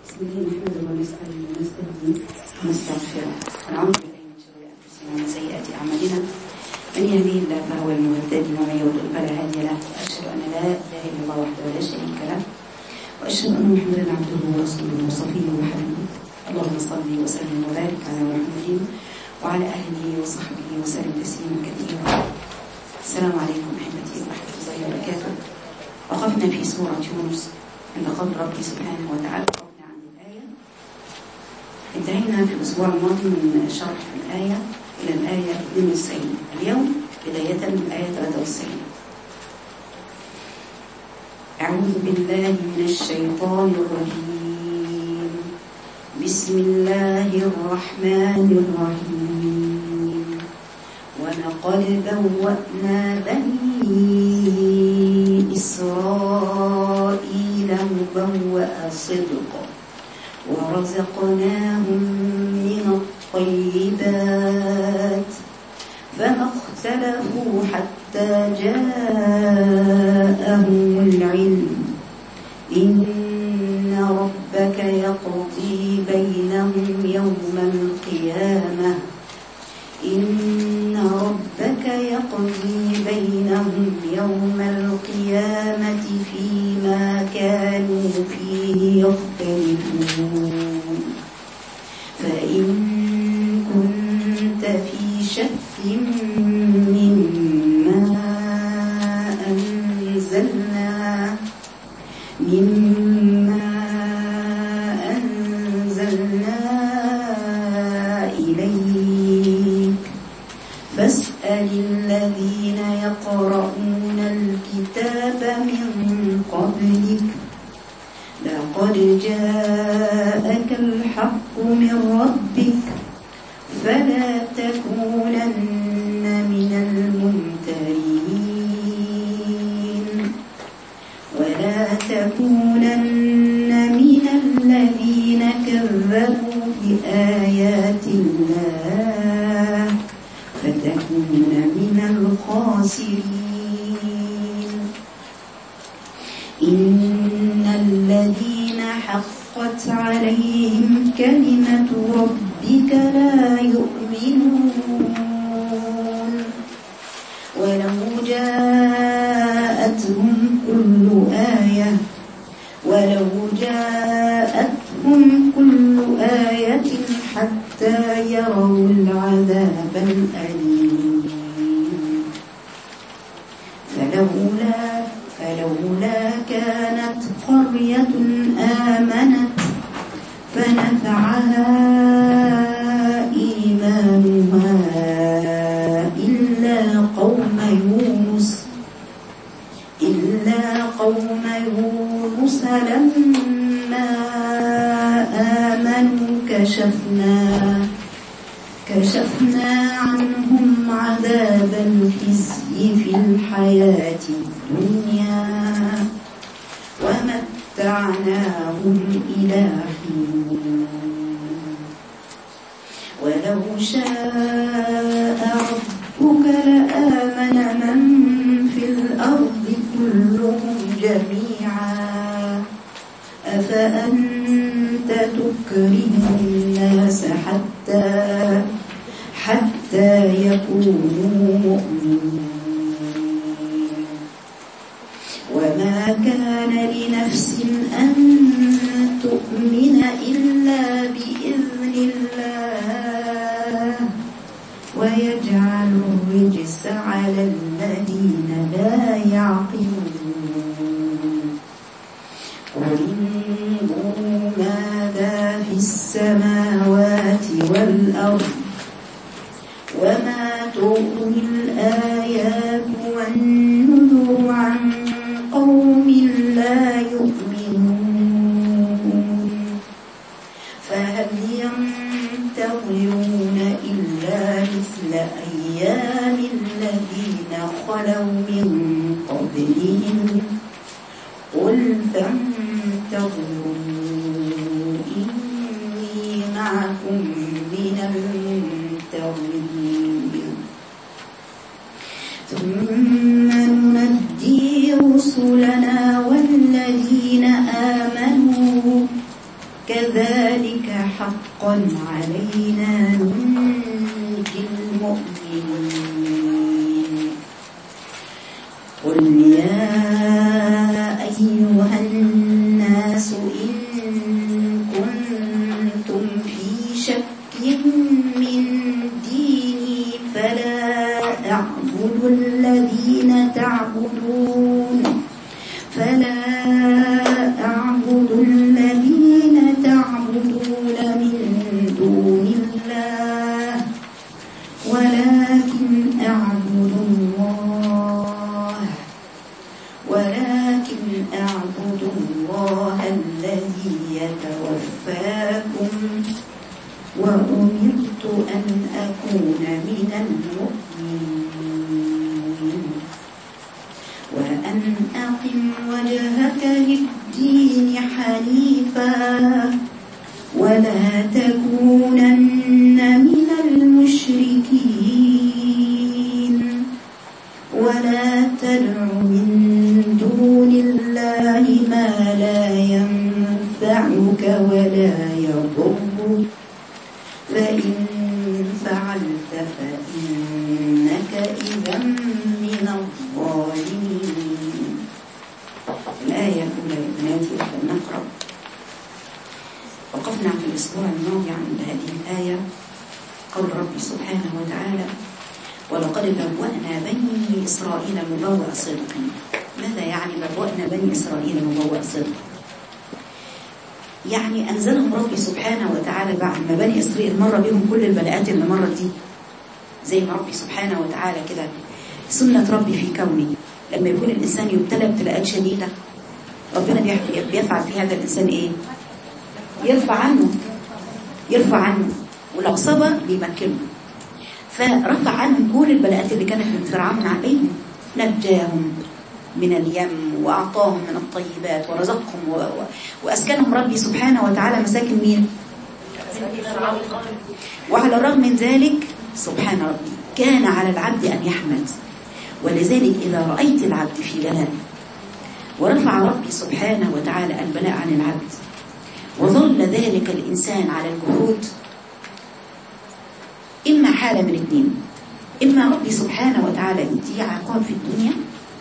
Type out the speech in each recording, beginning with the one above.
بسم الله نحمده ونسأل ونستهديه ونستغفره ونعوذ بالله من شرور أنفسنا ومن سيئات أعمالنا من يهديه الله فهو المهتدي ومن يضلل فلا هادي له وأشهد أن لا إله إلا الله وحده لا شريك له وأشهد أن محمدا عبده ورسوله وصفيه وحبيبه اللهم صل وسلم وبارك على محمد وعلى أهله وصحبه وسلم تسليما كثيرا. السلام عليكم أحبتي ورحمة الله وبركاته. وقفنا في سورة يونس عند قول ربي سبحانه وتعالى. وقفنا عند الآية، انتهينا في الأسبوع الماضي من شرح الآية إلى الآية 92. اليوم بداية من الآية 93. أعوذ بالله من الشيطان الرجيم. بسم الله الرحمن الرحيم. ولقد بوأنا بني إسرائيل مبوأ صدق ورزقناهم من الطيبات فما اختلفوا حتى جاءهم العلم إن ربك يقضي بينهم يوم القيامة إن ربك يقضي بينهم يوم القيامة فيما كانوا فيه يختلفون. فإن كنت في شك مما أنزلنا إليك فاسأل الذين يقرؤون الكتاب من قبلك لقد جاءك الحق من ربك فلا تكونن من الممترين ولا تكونن من الذين كذبوا بآيات الله فتكون من الخاسرين. إن الذين حقت عليهم كلمة ربك لا يؤمنون ولو جاءتهم كل آية حتى يروا العذاب الأليم. فلولا كانت قرية آمنت فنفعها إيمانها إلا قوم يونس لما آمنوا كشفنا عنهم عذاب الخزي في الحياة الدنيا ومتعناهم إلى حين. ولو شاء ربك لآمن من في الأرض كلهم جميعا أفأنت تكره الناس حتى يكونوا مؤمنين. وما كان لنفس أن تؤمن إلا بإذن الله ويجعل الرجس على الذين لا يعقلون. قل انظروا ماذا في السماوات والأرض وما تغني الآيات والنذر عن قوم لا يؤمنون. فهل ينتظرون إلا مثل أيام الذين خلوا من قبلهم قل فانتظروا إني معكم من المنتظرين كذلك حقا علينا ننجي المؤمنين. قل يا أيها الناس إن كنتم في شك من ديني فلا أعبد الذين تعبدون من دون الله ولكن أعبد الله الذي يتوفاكم وأمرت أن أكون من المؤمنين وأن أقم وجهك للدين حنيفا ولا تكونن من المشركين ولا تدع من دون الله ما لا ينفعك ولا يضرك فإن فعلت فإنك إذا من الظالمين. الآية الأولى بناتي نقرأ. وقفنا في الأسبوع الماضي عند هذه الآية قول ربي سبحانه وتعالى ولقد بوأنا بني إسرائيل مبوأ صدق. ماذا يعني بوأنا بني إسرائيل مبوأ صدق؟ يعني أنزلهم ربي سبحانه وتعالى بعد ما بني إسرائيل مر بهم كل البلاءات اللي مرت دي، زي ما ربي سبحانه وتعالى كده سنة ربي في كونه لما يكون الإنسان يبتلى ابتلاءات شديدة ربنا بيفعل في هذا الإنسان إيه؟ يرفع عنه والعصبة بيمكنه، فرفع عنهم كل البلاءات اللي كانت من فرعون عليهم، نجاهم من اليم وأعطاهم من الطيبات ورزقهم وأسكنهم ربي سبحانه وتعالى مساكن مين؟ وعلى الرغم من ذلك سبحان ربي كان على العبد أن يحمد. ولذلك إذا رأيت العبد في بلاء ورفع ربي سبحانه وتعالى البلاء عن العبد وظل ذلك الإنسان على الجهود، إما حالة من اثنين، إما ربي سبحانه وتعالى يديه عقاب في الدنيا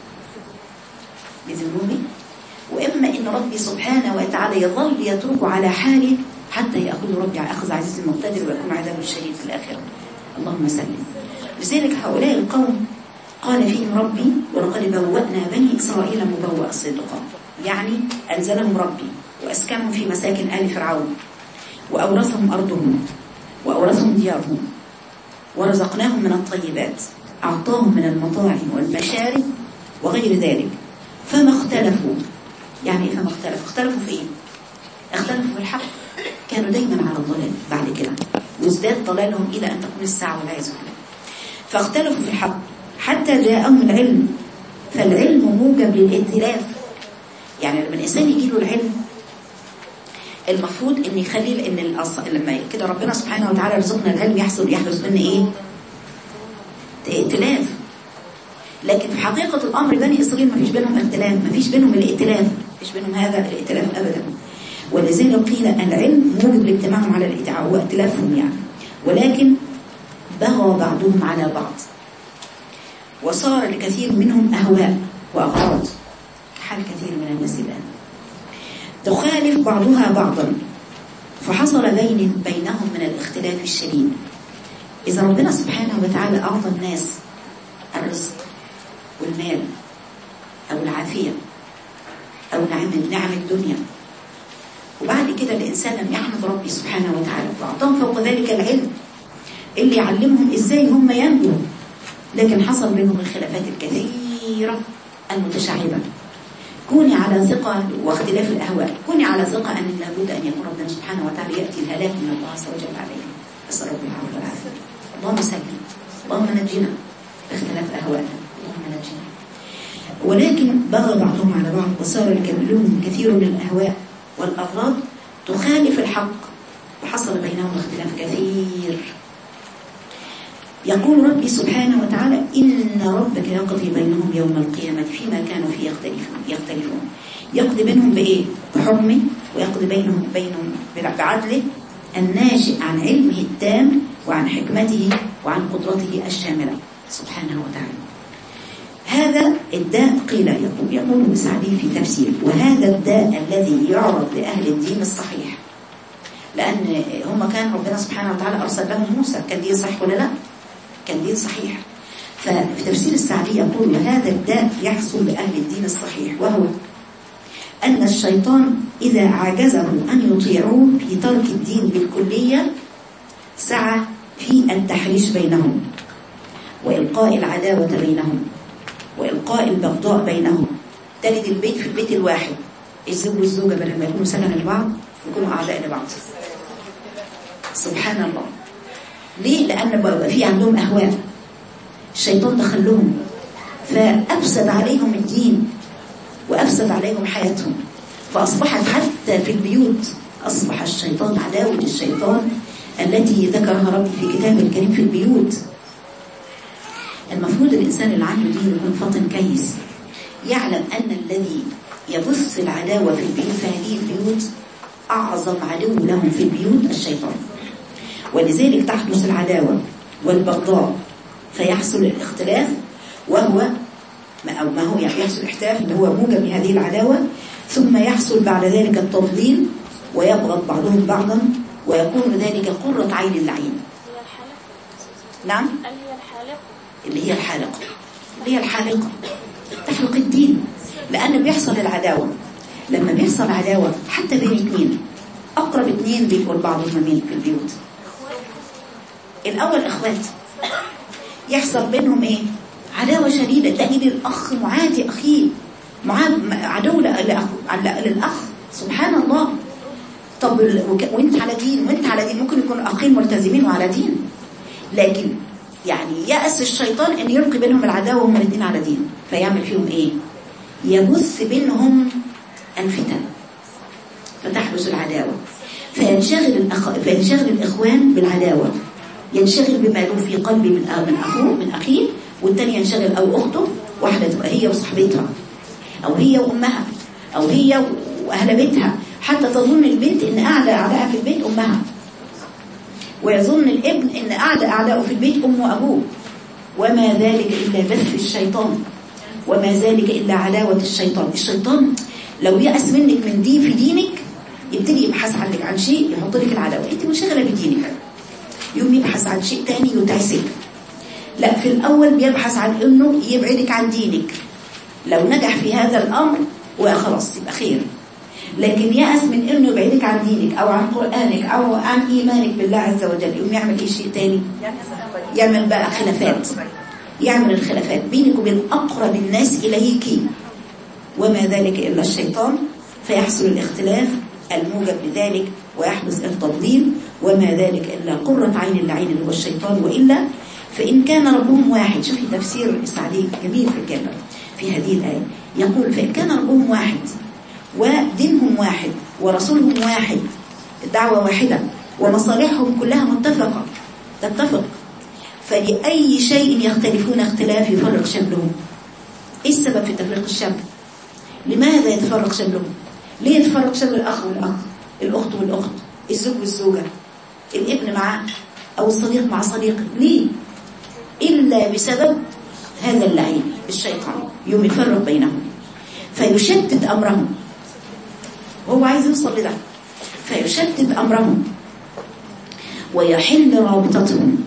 بذنوبه، وإما إن ربي سبحانه وتعالى يظل يتركه على حاله حتى يأخذ ربي على أخذ عزيز المقتدر ويكون عذابه الشديد في الآخرة. اللهم سلم. لذلك هؤلاء القوم قال فيهم ربي ولقد بوأنا بني إسرائيل مبوأ صدق، يعني أنزلهم ربي وأسكنهم في مساكن آل فرعون وأورثهم أرضهم وأورثهم ديارهم ورزقناهم من الطيبات، أعطاهم من المطاعم والمشارب وغير ذلك، فما اختلفوا. يعني فما اختلفوا في إيه؟ اختلفوا في الحق، كانوا دايما على الضلال بعد كده وازداد ضلالهم إلى أن تكون الساعة والعياذ بالله. فاختلفوا في الحق حتى جاءهم العلم، فالعلم موجب للائتلاف. يعني لما الإنسان يجي له العلم المفروض ان يخلي ان لما كده ربنا سبحانه وتعالى رزقنا العلم يحدث منه ايه؟ ائتلاف. لكن في حقيقة الامر بني اسرائيل ما فيش بينهم اختلاف، ما فيش بينهم الائتلاف، ما فيش بينهم هذا الائتلاف ابدا. ولذلك قيل العلم موجب لاجتماعهم على ائتلافهم يعني، ولكن بغى بعضهم على بعض وصار الكثير منهم اهواء واغراض، حال كثير من الناس الان تخالف بعضها بعضا، فحصل بينهم من الاختلاف الشديد. إذا ربنا سبحانه وتعالى أعطى الناس الرزق والمال أو العافية أو نعم الدنيا، وبعد كده الإنسان لم يحمد ربي سبحانه وتعالى وأعطاهم فوق ذلك العلم اللي يعلمهم إزاي هم ينجوا، لكن حصل بينهم الخلافات الكثيرة المتشعبة. كوني على ثقة واختلاف الأهواء، كوني على ثقة أن لابد أن يكون ربنا سبحانه وتعالى يأتي الهلاك من الله عز وجل عليهم. أسأل ربي العافية والعافية. اللهم سلم، اللهم نجينا باختلاف أهوائنا، اللهم نجينا. ولكن بغى بعضهم على بعض وصار لهم كثير من الأهواء والأغراض تخالف الحق، وحصل بينهم اختلاف كثير. يقول ربي سبحانه وتعالى إن ربك يقضي بينهم يوم القيامة فيما كانوا فيه يختلفون. يقضي بينهم بإيه؟ بحكمه ويقضي بينهم بعدله الناشئ عن علمه التام وعن حكمته وعن قدرته الشاملة سبحانه وتعالى. هذا الداء قيل يقول السعدي في تفسير: وهذا الداء الذي يعرض لأهل الدين الصحيح، لأن هم كان ربنا سبحانه وتعالى أرسل لهم موسى، كان دين صحيح ولا لا؟ كان دين صحيح. ففي تفسير السعدي يقول: وهذا الداء يحصل لأهل الدين الصحيح، وهو أن الشيطان إذا عجزه أن يطيعوه في ترك الدين بالكلية سعى في التحريش بينهم وإلقاء العداوة بينهم وإلقاء البغضاء بينهم. تلد البيت في البيت الواحد، الزوج والزوجة بدل ما يكونوا سكن لبعض يكونوا أعداء لبعض. سبحان الله. ليه؟ لأن بقى في عندهم أهواء، الشيطان دخلهم فأفسد عليهم الدين وأفسد عليهم حياتهم، فأصبحت حتى في البيوت أصبح الشيطان، عداوة الشيطان التي ذكرها ربي في كتابه الكريم في البيوت. المفروض الإنسان اللي عنده دين يكون فاطن كيس، يعلم أن الذي يبث العداوة في البيوت في هذه البيوت أعظم عدو لهم في البيوت الشيطان، ولذلك تحدث العداوة والبغضاء فيحصل الاختلاف، وهو ما هو يعني يحصل الاختلاف اللي هو موجب لهذه العداوة، ثم يحصل بعد ذلك التضليل ويبغض بعضهم بعضا ويكون ذلك قرة عين اللعين. نعم، اللي هي الحالقة تحلق الدين، لأن بيحصل العداوة. لما بيحصل عداوة حتى بين اثنين، أقرب اثنين بيبقوا لبعضهم مين في البيوت؟ الأول إخوات، يحصل بينهم إيه؟ عداوة شديدة، تلاقي الأخ معادي أخيه، عدو للأخ. سبحان الله. طب وانت على دين وانت على دين، ممكن يكون أخين ملتزمين وعلى دين، لكن يعني يأس الشيطان ان يلقي بينهم العداوة وهم الاثنين على دين، فيعمل فيهم ايه؟ يبث بينهم الفتن فتحدث العداوة، فينشغل الإخوان بالعداوة، ينشغل بما له في قلبه من أخيه، والتاني ينشغل أو أخته، واحدة تبقى هي وصحبتها أو هي وأمها أو هي وأهل بيتها، حتى تظن البنت إن أعلى أعدائها في البيت أمها، ويظن الابن إن أعلى أعدائه في البيت أمه وأبوه، وما ذلك إلا بث الشيطان، وما ذلك إلا عداوة الشيطان. الشيطان لو يأس منك من دين في دينك يبتدي يبحث عنك عن شيء يحط لك العداوة، انت منشغلة بدينك، يوم يبحث عن شيء تاني يتعسك. لا، في الأول بيبحث عن إنه يبعدك عن دينك، لو نجح في هذا الأمر وخلاص يبقى خير، لكن يأس من إنه يبعدك عن دينك أو عن قرآنك أو عن إيمانك بالله عز وجل، يوم يعمل إيه شيء تاني؟ يعمل بقى خلافات، يعمل الخلافات بينك وبين أقرب الناس إليك، وما ذلك إلا الشيطان، فيحصل الاختلاف الموجب لذلك ويحدث التضليل، وما ذلك إلا قرة عين اللعين اللي هو الشيطان. وإلا فإن كان ربهم واحد، شوفي تفسير السعدي جميل في الكلمة في هذه الآية، يقول: فإن كان ربهم واحد ودينهم واحد ورسولهم واحد، الدعوة واحدة ومصالحهم كلها متفقة تتفق، فلأي شيء يختلفون اختلاف يفرق شملهم. إيه السبب في تفريق الشمل؟ لماذا يتفرق شملهم؟ ليه يتفرق شمل الأخ والأخ، الأخت والأخت، الزوج والزوجة، الابن مع أو الصديق مع صديقه؟ ليه؟ إلا بسبب هذا اللعين الشيطان، يوم يفرق بينهم فيشتت أمرهم، وهو عايز يوصل لده، فيشتت أمرهم ويحل رابطتهم،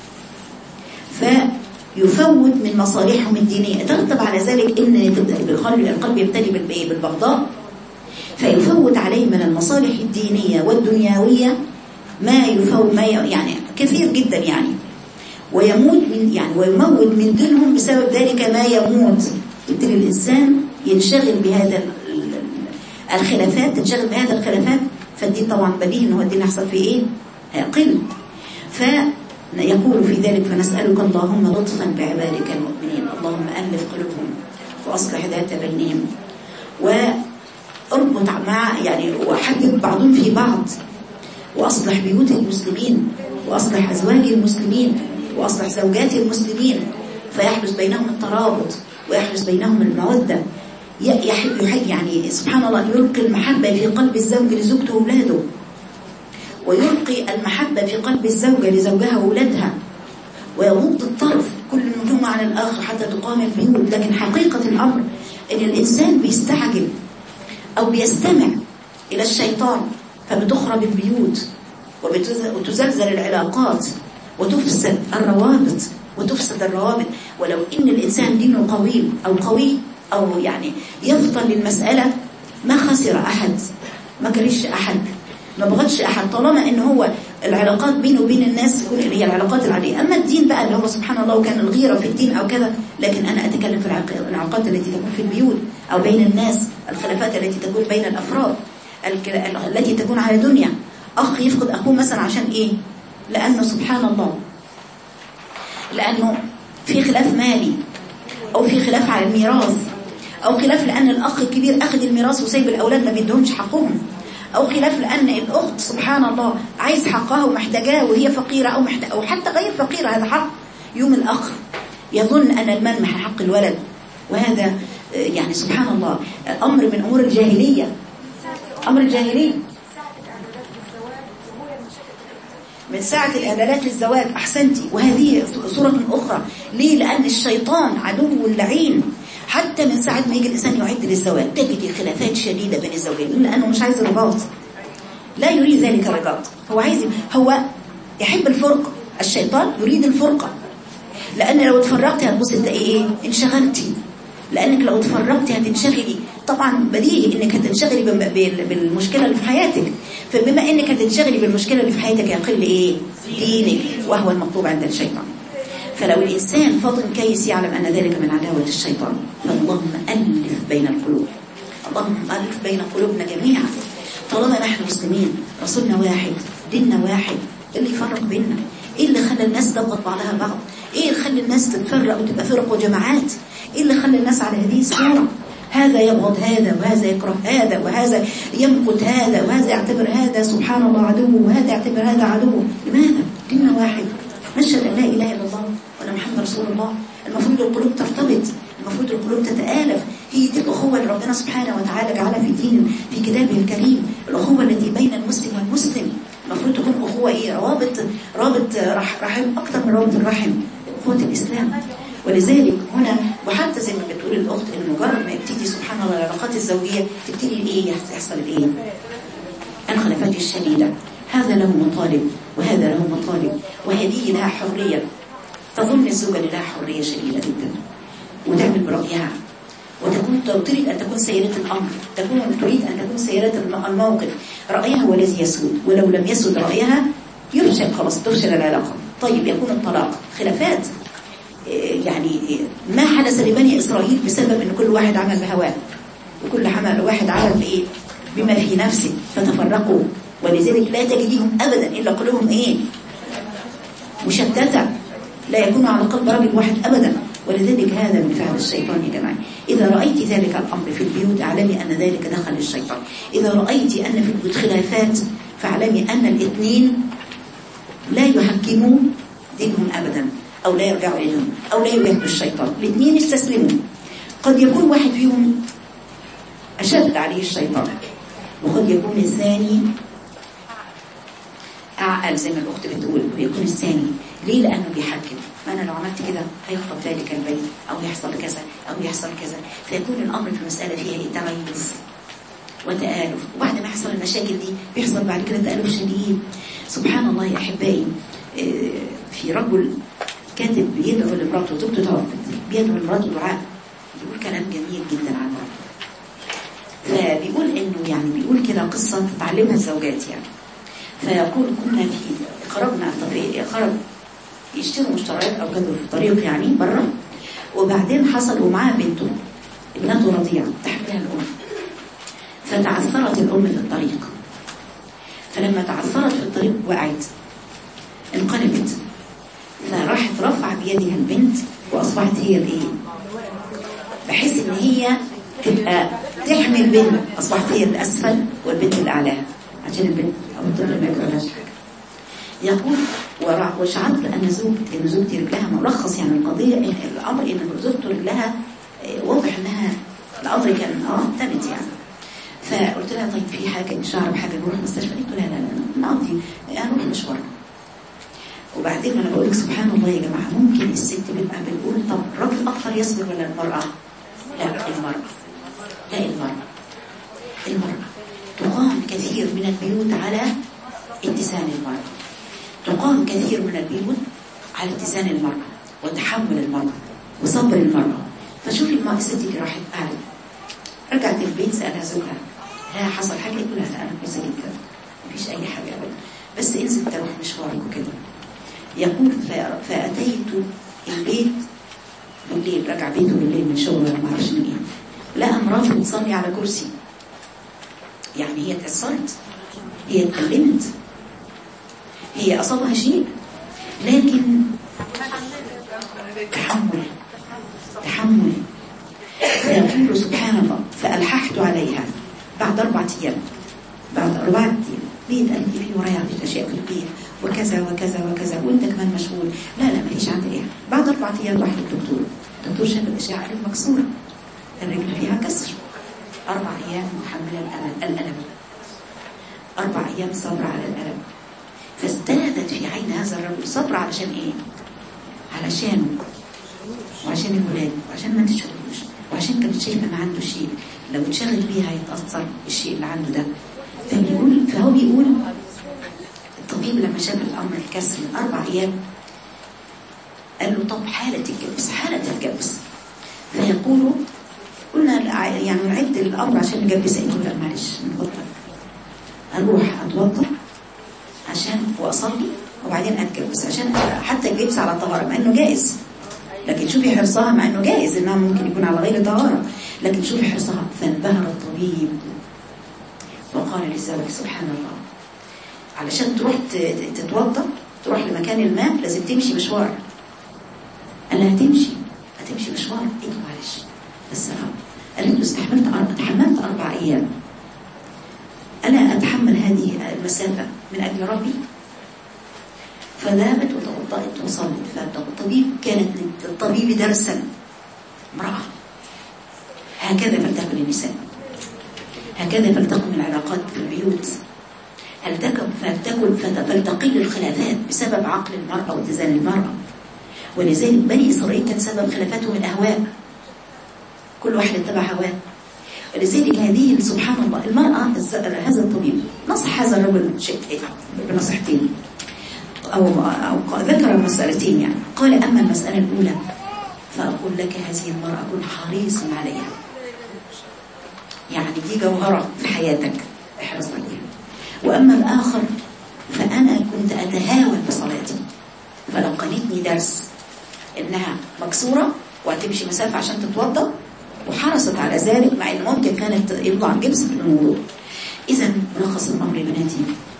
فيفوت من مصالحهم الدينية. ترتب على ذلك إن القلب يبتلي بالبغضاء، فيفوت عليه من المصالح الدينية والدنيوية ما يعني كثير جدا يعني، ويموت ويموت من دينهم بسبب ذلك ما يموت. يبتدي الإنسان ينشغل بهذا الخلافات، تنشغل بهذا الخلافات، فالدين طبعا بديهي إنه الدين يحصل فيه إيه؟ هيقل. فيقول في ذلك: فنسألك اللهم لطفا بعبادك المؤمنين، اللهم ألف قلوبهم وأصلح ذات بينهم، واربط مع وحبب بعضهم في بعض، وأصلح بيوت المسلمين، وأصلح أزواج المسلمين، وأصلح زوجات المسلمين، فيحدث بينهم الترابط ويحدث بينهم المودة. يحب يعني سبحان الله يلقي المحبة في قلب الزوج لزوجته وأولاده، ويلقي المحبة في قلب الزوجة لزوجها وأولادها، ويغض الطرف كل منهما عن الآخر حتى تقام البيوت. لكن حقيقة الأمر إن الإنسان بيستعجل أو بيستمع إلى الشيطان فبتخرب البيوت وتزلزل العلاقات وتفسد الروابط. ولو إن الإنسان دينه قوي أو يعني يفطن للمسألة ما خسر أحد، ما كرهش أحد، ما بغضش أحد، طالما إن هو العلاقات بينه وبين الناس تكون اللي هي العلاقات العادية. أما الدين بقى اللي هو سبحان الله وكان الغيرة في الدين أو كذا، لكن أنا أتكلم في العلاقات التي تكون في البيوت أو بين الناس، الخلافات التي تكون بين الأفراد التي تكون على دنيا. أخ يفقد أخوه مثلا عشان إيه؟ لأنه سبحان الله لأنه في خلاف مالي، أو في خلاف على الميراث، أو خلاف لأن الأخ الكبير أخذ الميراث وسايب الأولاد ما بيدهمش حقهم، أو خلاف لأن الأخت سبحان الله عايز حقها ومحتاجاه وهي فقيرة أو حتى غير فقيرة. هذا حق. يوم الأخ يظن أن المال من حق الولد، وهذا يعني سبحان الله أمر من أمور الجاهلية، أمر الجاهلية. من ساعة الإعدادات للزواج أحسنتي. وهذه صورة أخرى. ليه؟ لأن الشيطان عدو لعين. حتى من ساعة ما يجي الإنسان يعد للزواج تجد خلافات شديدة بين الزوجين، لأنه مش عايز الرباط، لا يريد ذلك الرباط، هو يحب الفرقة. الشيطان يريد الفرقة، لأن لو اتفرقتي هتبص تلاقي إيه؟ انشغلتي. لأنك لو اتفرقتي هتنشغلي، طبعا بديهي إنك هتنشغلي بالمشكلة اللي في حياتك. فبما إنك هتنشغلي بالمشكلة اللي في حياتك يقل إيه؟ دينك، وهو المطلوب عند الشيطان. فلو الإنسان فاضل كيس يعلم أن ذلك من عداوة الشيطان. فاللهم ألف بين القلوب، اللهم ألف بين قلوبنا جميعا. طالما نحن مسلمين، رسولنا واحد، ديننا واحد، اللي يفرق بيننا؟ إيه اللي خلى الناس تضغط بعضها بعض؟ إيه اللي خلى الناس تتفرق وتبقى فرق وجماعات؟ إيه اللي خلى الناس على هذه الصورة؟ هذا يبغض هذا، وهذا يكره هذا، وهذا يمقت هذا، وهذا يعتبر هذا سبحان الله عدوه، وهذا يعتبر هذا عدوه. لماذا؟ ديننا واحد، نشهد أن لا إله إلا الله وأن محمد رسول الله. المفروض القلوب ترتبط، المفروض القلوب تتآلف. هي دي الأخوة اللي ربنا سبحانه وتعالى جعلها في كتابه الكريم، الأخوة التي بين المسلم والمسلم. المفروض تكون أخوة إيه؟ رابط رحم أكثر من رابط الرحم، أخوة الإسلام. ولذلك هنا وحتى زي ما بتقول الأخت إن مجرد ما يبتدي سبحان الله العلاقات الزوجية تبتدي الإيه؟ يحصل الإيه؟ الخلافات الشديدة. هذا له مطالب وهذا له مطالب، وهذه لها حرية. تظن الزوجة لها حرية شديدة جدا وتعمل برأيها، تريد أن تكون سيدة الأمر، تريد أن تكون سيدة الموقف. رأيها هو الذي يسود، ولو لم يسود رأيها يفشل، خلاص تفشل العلاقة. طيب يكون الطلاق. خلافات يعني ما حدث لبني إسرائيل بسبب أن كل واحد عمل بهواه، وكل واحد عمل بإيه؟ بما في نفسه، فتفرقوا. ولذلك لا تجديهم أبدا إلا قلوبهم إيه؟ مشتتة، لا يكون على قلب رجل واحد أبدا. ولذلك هذا من فعل الشيطان يا جماعة. إذا رأيت ذلك الأمر في البيوت اعلمي أن ذلك دخل الشيطان. إذا رأيت أن في البيوت خلافات فاعلمي أن الاثنين لا يحكموا دينهم أبدا، أو لا يرجعوا إليهم، أو لا يبهدوا الشيطان. الاثنين استسلموا. قد يكون واحد فيهم أشد عليه الشيطان، وقد يكون الثاني أعقل زي ما الأخت بتقول، ويكون الثاني. ليه؟ لأنه بيحكم. ما أنا لو عملت كده هيخطب ذلك البيت، أو يحصل كذا أو يحصل كذا. فيكون الأمر في المسألة فيها تميز وتآلف. وبعد ما يحصل المشاكل دي بيحصل بعد كده تآلف شديد. سبحان الله يا أحبائي. في رجل كاتب بيدعو لمراته، زوجته توفت، بيدعو لمراته دعاء، بيقول كلام جميل جدا عنها. فبيقول إنه يعني بيقول كده قصة تتعلمها الزوجات يعني. فيقول كنا خرجنا يشتروا مشتريات أو كانوا في الطريق يعني برا، وبعدين حصل ومعاه بنته ابنته رضيعة تحملها الأم، فتعثرت الأم في الطريق. فلما تعثرت في الطريق وقعت، انقلبت، فراحت رفع بيدها البنت وأصبحت هي الإيه؟ بحيث إن هي تبقى تحمل بنت، أصبحت هي الأسفل والبنت الأعلى عشان البنت أو الطفل ما يكرهش حاجة. يقول وشعرت أن زوجتي رجلها مرخص، يعني القضية الأمر إن زوجته رجلها واضح أنها القطر كان تمت يعني. فقلت لها طيب في حاجه مش هعرف حاجه نروح المستشفى؟ قلت لها لا نقضي هنروح مشوار. وبعدين انا بقول لك سبحان الله يا جماعه، ممكن الست بيبقى بتقول طب الراجل اكثر يصبر ولا المراه؟ لا المراه. لا المراه تقام كثير من البيوت على اتزان المراه، تقام كثير من البيوت على اتزان المراه وتحمل المراه وصبر المراه. فشوفي المراه الست اللي راحت قاعده رجعت البيت سالها زوجها لا حصل حاجه؟ يقول لها انا كويسه جدا مفيش اي حاجه ابدا، بس انزل تروح مشوارك وكده. يقول فاتيت البيت بالليل، رجع بيته بالليل من شغله ما اعرفش من ايه، لقى مراته بتصلي على كرسي. يعني هي اتأثرت، هي اتكلمت، هي اصابها شيء، لكن تحمل. فيقول سبحان الله فألححت عليها بعد 4 أيام. بيت قالت لي في ورايا عندي اشياء في البيت وكذا وكذا وكذا وانت كمان مشغول. لا ماليش عندي ايه. بعد 4 ايام راح الدكتور شاف الاشعه قال مكسوره، الرجل فيها كسر. 4 ايام محمله الالم، 4 ايام صبر على الالم. فازدادت في عين هذا الرجل صبر علشان ايه؟ علشانه وعشان الولاد وعشان ما تشغلوش وعشان كانت شايفه ما عنده شيء لو اتشغل بيها هيتاثر الشيء اللي عنده ده. فهو بيقول الطبيب لما شاف الامر الكسر من 4 ايام قال له طب حاله الجبس. فيقول قلنا يعني نعد الامر عشان نجبس. يقول لا معلش نبطل، اروح اتوضا عشان واصلي وبعدين اتجبس عشان حتى الجبس على الطهاره مع انه جائز. لكن شوفي حرصها مع انه جائز انها ممكن يكون على غير طهاره، لكن شوفي حرصها. فانبهر الطبيب وقال للزوج سبحان الله علشان تروح تتوضا تروح لمكان الماء لازم تمشي مشوار. قال لها هتمشي مشوار؟ ايه معلش بس قالت له تحملت 4 ايام، انا اتحمل هذه المسافه من اجل ربي. فذهبت وتوضأت وصلت. فالطبيب كانت للطبيب درسا. امرأة هكذا فلتكن النساء، هكذا فلتكن العلاقات في البيوت، فلتقل الخلافات بسبب عقل المرأة واتزان المرأة. ولذلك بني إسرائيل كان سبب خلافاتهم الأهواء، كل واحد اتبع هواه. ولذلك هذه سبحان الله المرأة هذا الطبيب نصح هذا الرجل بنصيحتين أو ذكر مسألتين يعني. قال أما المسألة الأولى فأقول لك هذه المرأة كن حريص عليها، يعني دي جوهرة في حياتك احرص عليها. وأما الآخر فأنا كنت أتهاون بصلاتي فلقنتني درس إنها مكسورة وهتمشي مسافة عشان تتوضأ وحرصت على ذلك مع إن ممكن كانت يطلع جبس في الموضوع. إذا ملخص الأمر يا بناتي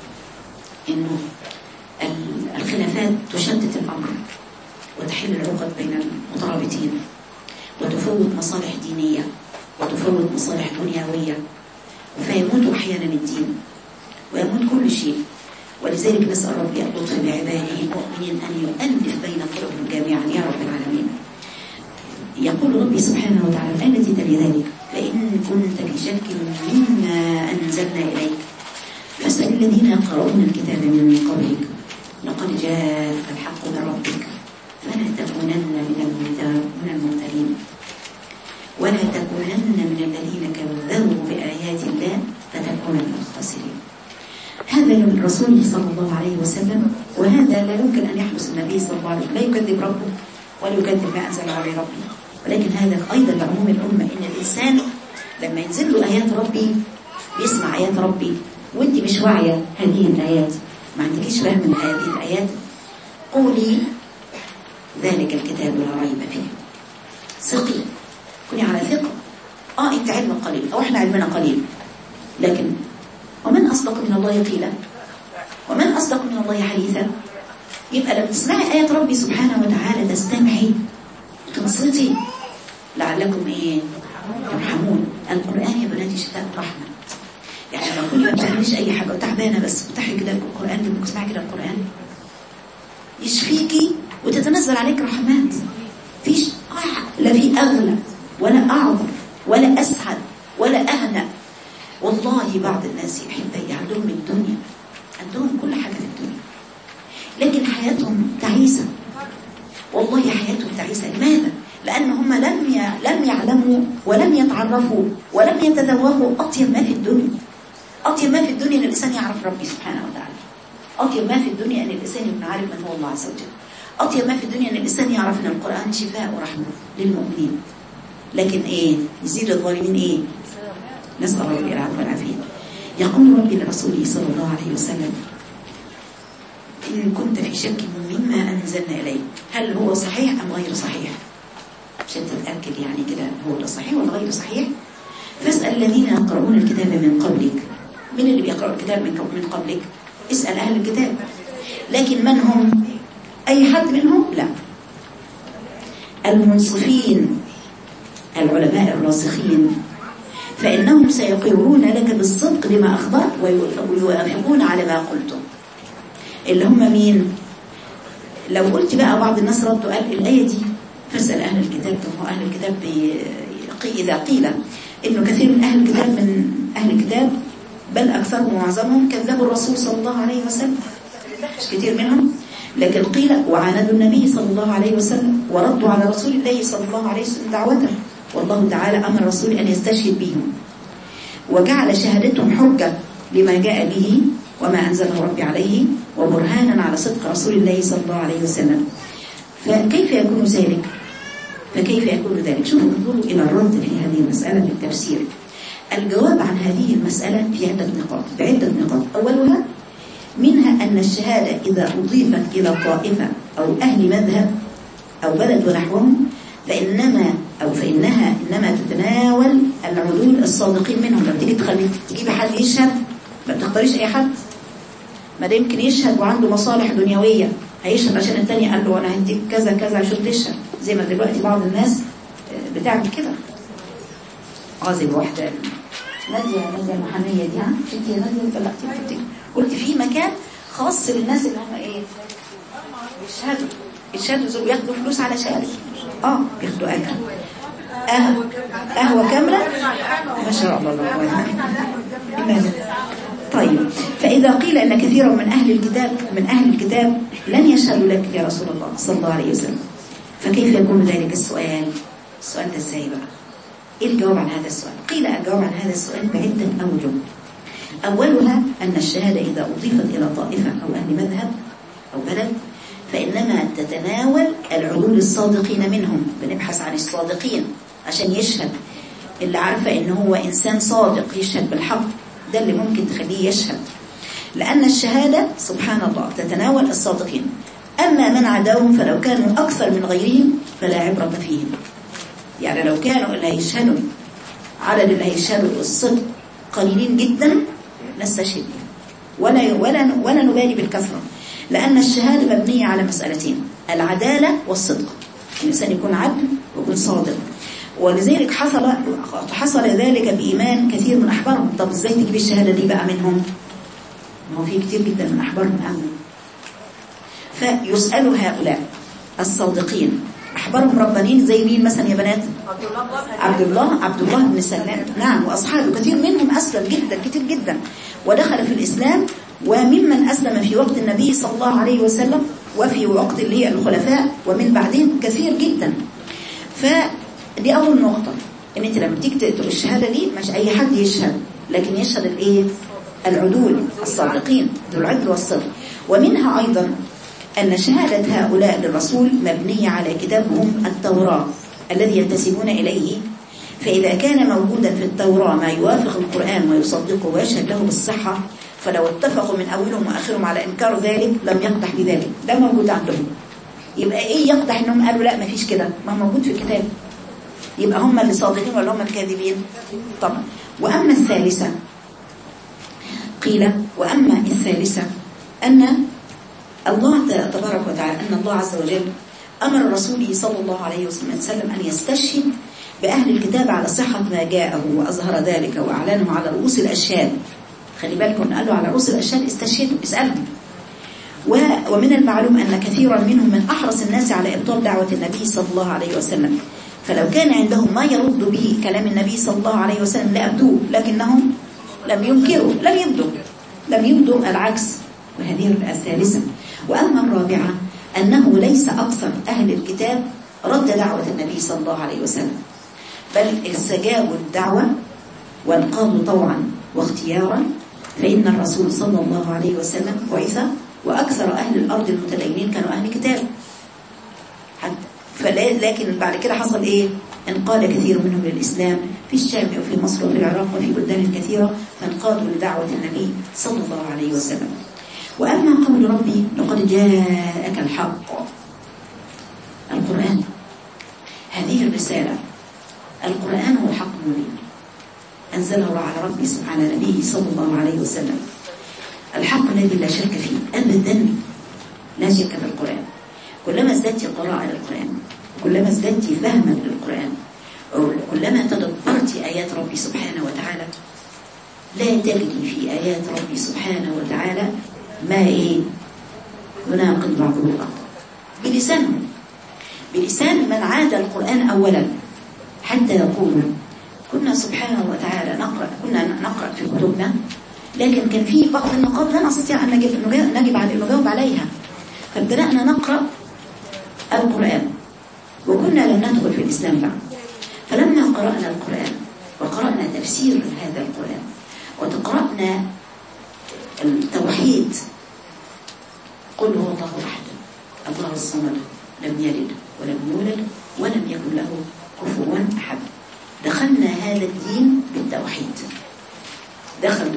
إنه الخلافات تشتت الأمر وتحل العقد بين المترابطين وتفوت مصالح دينية وتفوت مصالح دنيوية، فيموت أحيانا الدين ويموت كل شيء. ولذلك نسأل ربي اللطف بعباده المؤمنين أن يؤلف بين قلوبهم جميعا يا رب العالمين. يقول ربي سبحانه وتعالى الآية التي تلي ذلك فإن كنت في شك مما أنزلنا إليك فاسأل الذين يقرؤون الكتاب من قبلك لقد جاء الحق من ربك فلا تكونن من الممترين ولا تكونن من الذين كذبوا بآيات الله فتكون من الخاسرين. هذا للرسول صلى الله عليه وسلم، وهذا لا يمكن أن يحدث النبي صلى الله عليه وسلم، لا يكذب ربه ولا يكذب ما أنزل عليه ربه. ولكن هذا أيضا لعموم الأمة، إن الإنسان لما ينزل له آيات ربي بيسمع آيات ربي وانت مش واعية هذه الآيات، ما عندكيش فهم من هذه الآيات، قولي ذلك الكتاب لا ريب فيه. ثقي، كوني على ثقة. انت علمك قليل او احنا علمنا قليل، لكن ومن أصدق من الله قيلا ومن أصدق من الله حديثا. يبقى لما تسمعي آيات ربي سبحانه وتعالى تستمعي وتنصتي لعلكم ترحمون. القرآن يا بناتي شفاء رحمة. يعني لما كل ما بتعمليش أي حاجة وتعبانة بس بتحكي كده القرآن لما تسمعي كده القرآن يشفيكي وتتنزل عليك رحمات. فيش لا في أغلى ولا أعظم ولا أسعد ولا أهنأ. والله بعض الناس يحبي عندهم الدنيا، عندهم كل حاجة في الدنيا، لكن حياتهم تعيسة. والله حياتهم تعيسة. لماذا؟ لأن هم لم يعلموا ولم يتعرفوا ولم يتذوقوا أطيب ما في الدنيا. أطيب ما في الدنيا أن الإنسان يعرف ربي سبحانه وتعالى. أطيب ما في الدنيا أن الإنسان يكون عارف من هو الله عز وجل. أطيب ما في الدنيا أن الإنسان يعرف أن القرآن شفاء ورحمة للمؤمنين. لكن إيه؟ يزيد الظالمين إيه؟ نسأل الله العفو والعافية. يقول ربي لرسوله صلى الله عليه وسلم: إن كنت في شك مما أنزلنا إليه، هل هو صحيح أم غير صحيح؟ عشان تتأكد يعني كده هو ده صحيح ولا غير صحيح. فاسأل الذين يقرؤون الكتاب من قبلك. من اللي بيقرأ الكتاب من قبلك؟ اسأل أهل الكتاب. لكن من هم؟ أي حد منهم؟ لا. المنصفين، العلماء الراسخين، فإنهم سيقرون لك بالصدق لما أخبرت ويوافقون على ما قلته. اللي هم مين؟ لو قلت بقى بعض الناس ردوا قال الآية دي فاسأل أهل الكتاب. هو أهل الكتاب إذا قيل إنه كثير من أهل الكتاب بل أكثرهم ومعظمهم كذبوا الرسول صلى الله عليه وسلم، مش كثير منهم، لكن قيل وعاندوا النبي صلى الله عليه وسلم وردوا على رسول الله صلى الله عليه وسلم دعوته. والله تعالى أمر الرسول أن يستشهد بهم وجعل شهادتهم حجة لما جاء به وما أنزله ربي عليه وبرهانا على صدق رسول الله صلى الله عليه وسلم. فكيف يكون ذلك؟ شوفوا انظروا إلى الرد في هذه المسألة في التفسير. الجواب عن هذه المسألة في بعدة نقاط. أولها منها أن الشهادة إذا أضيفت إلى طائفة أو أهل مذهب أو بلد ونحوهم فإنها إنما تتناول العدول الصادقين منهم. لما تيجي تجيب حد يشهد ما بتختاريش أي حد، ما ده يمكن يشهد وعنده مصالح دنيوية، هيشهد عشان التاني قال له أنا هديك كذا كذا عشان تشهد، زي ما دلوقتي بعض الناس بتعمل كده. زي واحدة نادية المحامية دي، انت يا نادية طلعتي قلت في مكان خاص للناس اللي هم ايه يشهدوا وياخدوا فلوس على شهادة، بياخدوا أجر، قهوة كاملة ما شاء الله. طيب، فإذا قيل أن كثيرا من أهل الكتاب لن يشهدوا لك يا رسول الله صلى الله عليه وسلم، فكيف يكون ذلك؟ السؤال ده ازاي بقى؟ ايه الجواب عن هذا السؤال؟ قيل الجواب عن هذا السؤال بعدة أوجه. أولها أن الشهادة إذا أضيفت إلى طائفة أو أهل مذهب أو بلد فإنما تتناول العدول الصادقين منهم. بنبحث عن الصادقين عشان يشهد، اللي عارفة إن هو إنسان صادق يشهد بالحق، ده اللي ممكن تخليه يشهد، لأن الشهادة سبحان الله تتناول الصادقين. أما من عداهم فلو كانوا أكثر من غيرهم فلا عبرة فيهم. يعني لو كانوا اللي هيشهدوا عدد اللي هيشهدوا الصدق قليلين جدا نستشهد ولا نبالي بالكثرة، لأن الشهادة مبنية على مسألتين: العدالة والصدق. الإنسان يكون عدل ويكون صادق، ولذلك حصل ذلك بإيمان كثير من أحبارهم. طب إزاي تجيب الشهادة دي بقى منهم؟ ما هو في كتير جدا من أحبارهم آمنوا. فيسألوا هؤلاء الصادقين أحبارهم ربانين زي مين مثلا يا بنات؟ عبد الله بن سلام، نعم، وأصحابه كثير منهم أسلم كتير جدا ودخل في الإسلام، وممن أسلم في وقت النبي صلى الله عليه وسلم وفي وقت اللي هي الخلفاء ومن بعدهم كثير جدا. فدي أول نقطة، إن أنت لما تيجي تقرأ الشهادة دي مش أي حد يشهد، لكن يشهد الإيه؟ العدول الصادقين ذو العدل والصدق. ومنها أيضا أن شهادة هؤلاء للرسول مبنية على كتابهم التوراة الذي ينتسبون إليه، فإذا كان موجودا في التوراة ما يوافق القرآن ويصدقه ويشهد له بالصحة، فلو اتفقوا من أولهم وآخرهم على إنكار ذلك لم يقدح بذلك، ده موجود عندهم. يبقى إيه يقدح إنهم قالوا لا ما فيش كده؟ ما هو موجود في الكتاب. يبقى هم اللي صادقين ولا هم الكاذبين؟ طبعا. وأما الثالثة قيل أن الله تبارك وتعالى، أن الله عز وجل أمر رسوله صلى الله عليه وسلم أن يستشهد بأهل الكتاب على صحة ما جاءه، وأظهر ذلك وأعلنه على رؤوس الأشهاد. خلي بالكم، قالوا على رؤوس الأشهاد استشهدوا، اسألهم. ومن المعلوم أن كثيرا منهم من أحرص الناس على إبطال دعوة النبي صلى الله عليه وسلم، فلو كان عندهم ما يرد به كلام النبي صلى الله عليه وسلم لأبدوه، لكنهم لم ينكروا، لم يبدوا العكس. وهذه الثالثة. وأما الرابعة أنه ليس أكثر أهل الكتاب رد دعوة النبي صلى الله عليه وسلم، بل استجابوا الدعوة وانقادوا طوعا واختيارا، فإن الرسول صلى الله عليه وسلم بعث وأكثر أهل الأرض المتدينين كانوا أهل كتاب. لكن بعد كده حصل إيه؟ انقاد كثير منهم للإسلام في الشام وفي مصر وفي العراق وفي بلدان كثيرة، فانقادوا لدعوة النبي صلى الله عليه وسلم. وأما قول ربي لقد جاءك الحق، القرآن، هذه الرسالة، القرآن هو الحق المبين أنزله على ربي سبحانه نبيه صلى الله عليه وسلم، الحق الذي لا شك فيه أبدا، لا شك في القرآن. كلما ازددت قراءة للقرآن، كلما ازددت فهما للقرآن، كلما تدبرت آيات ربي سبحانه وتعالى، لا تجري في آيات ربي سبحانه وتعالى ما يناقض بعضه البعض بلسان من عاد القرآن أولا، حتى يقولوا كنا سبحانه وتعالى نقرأ في كتبنا، لكن كان في بعض النقاط لا نستطيع أن نجيب عليها، فابتدأنا نقرأ القرآن وكنا لم ندخل في الإسلام بعد. فلما قرأنا القرآن وقرأنا تفسير هذا القرآن وتقرأنا التوحيد، قل هو الله أحد الله الصمد لم يلد ولم يولد ولم يكن له كفوا أحد، دخلنا هذا الدين بالتوحيد. دخل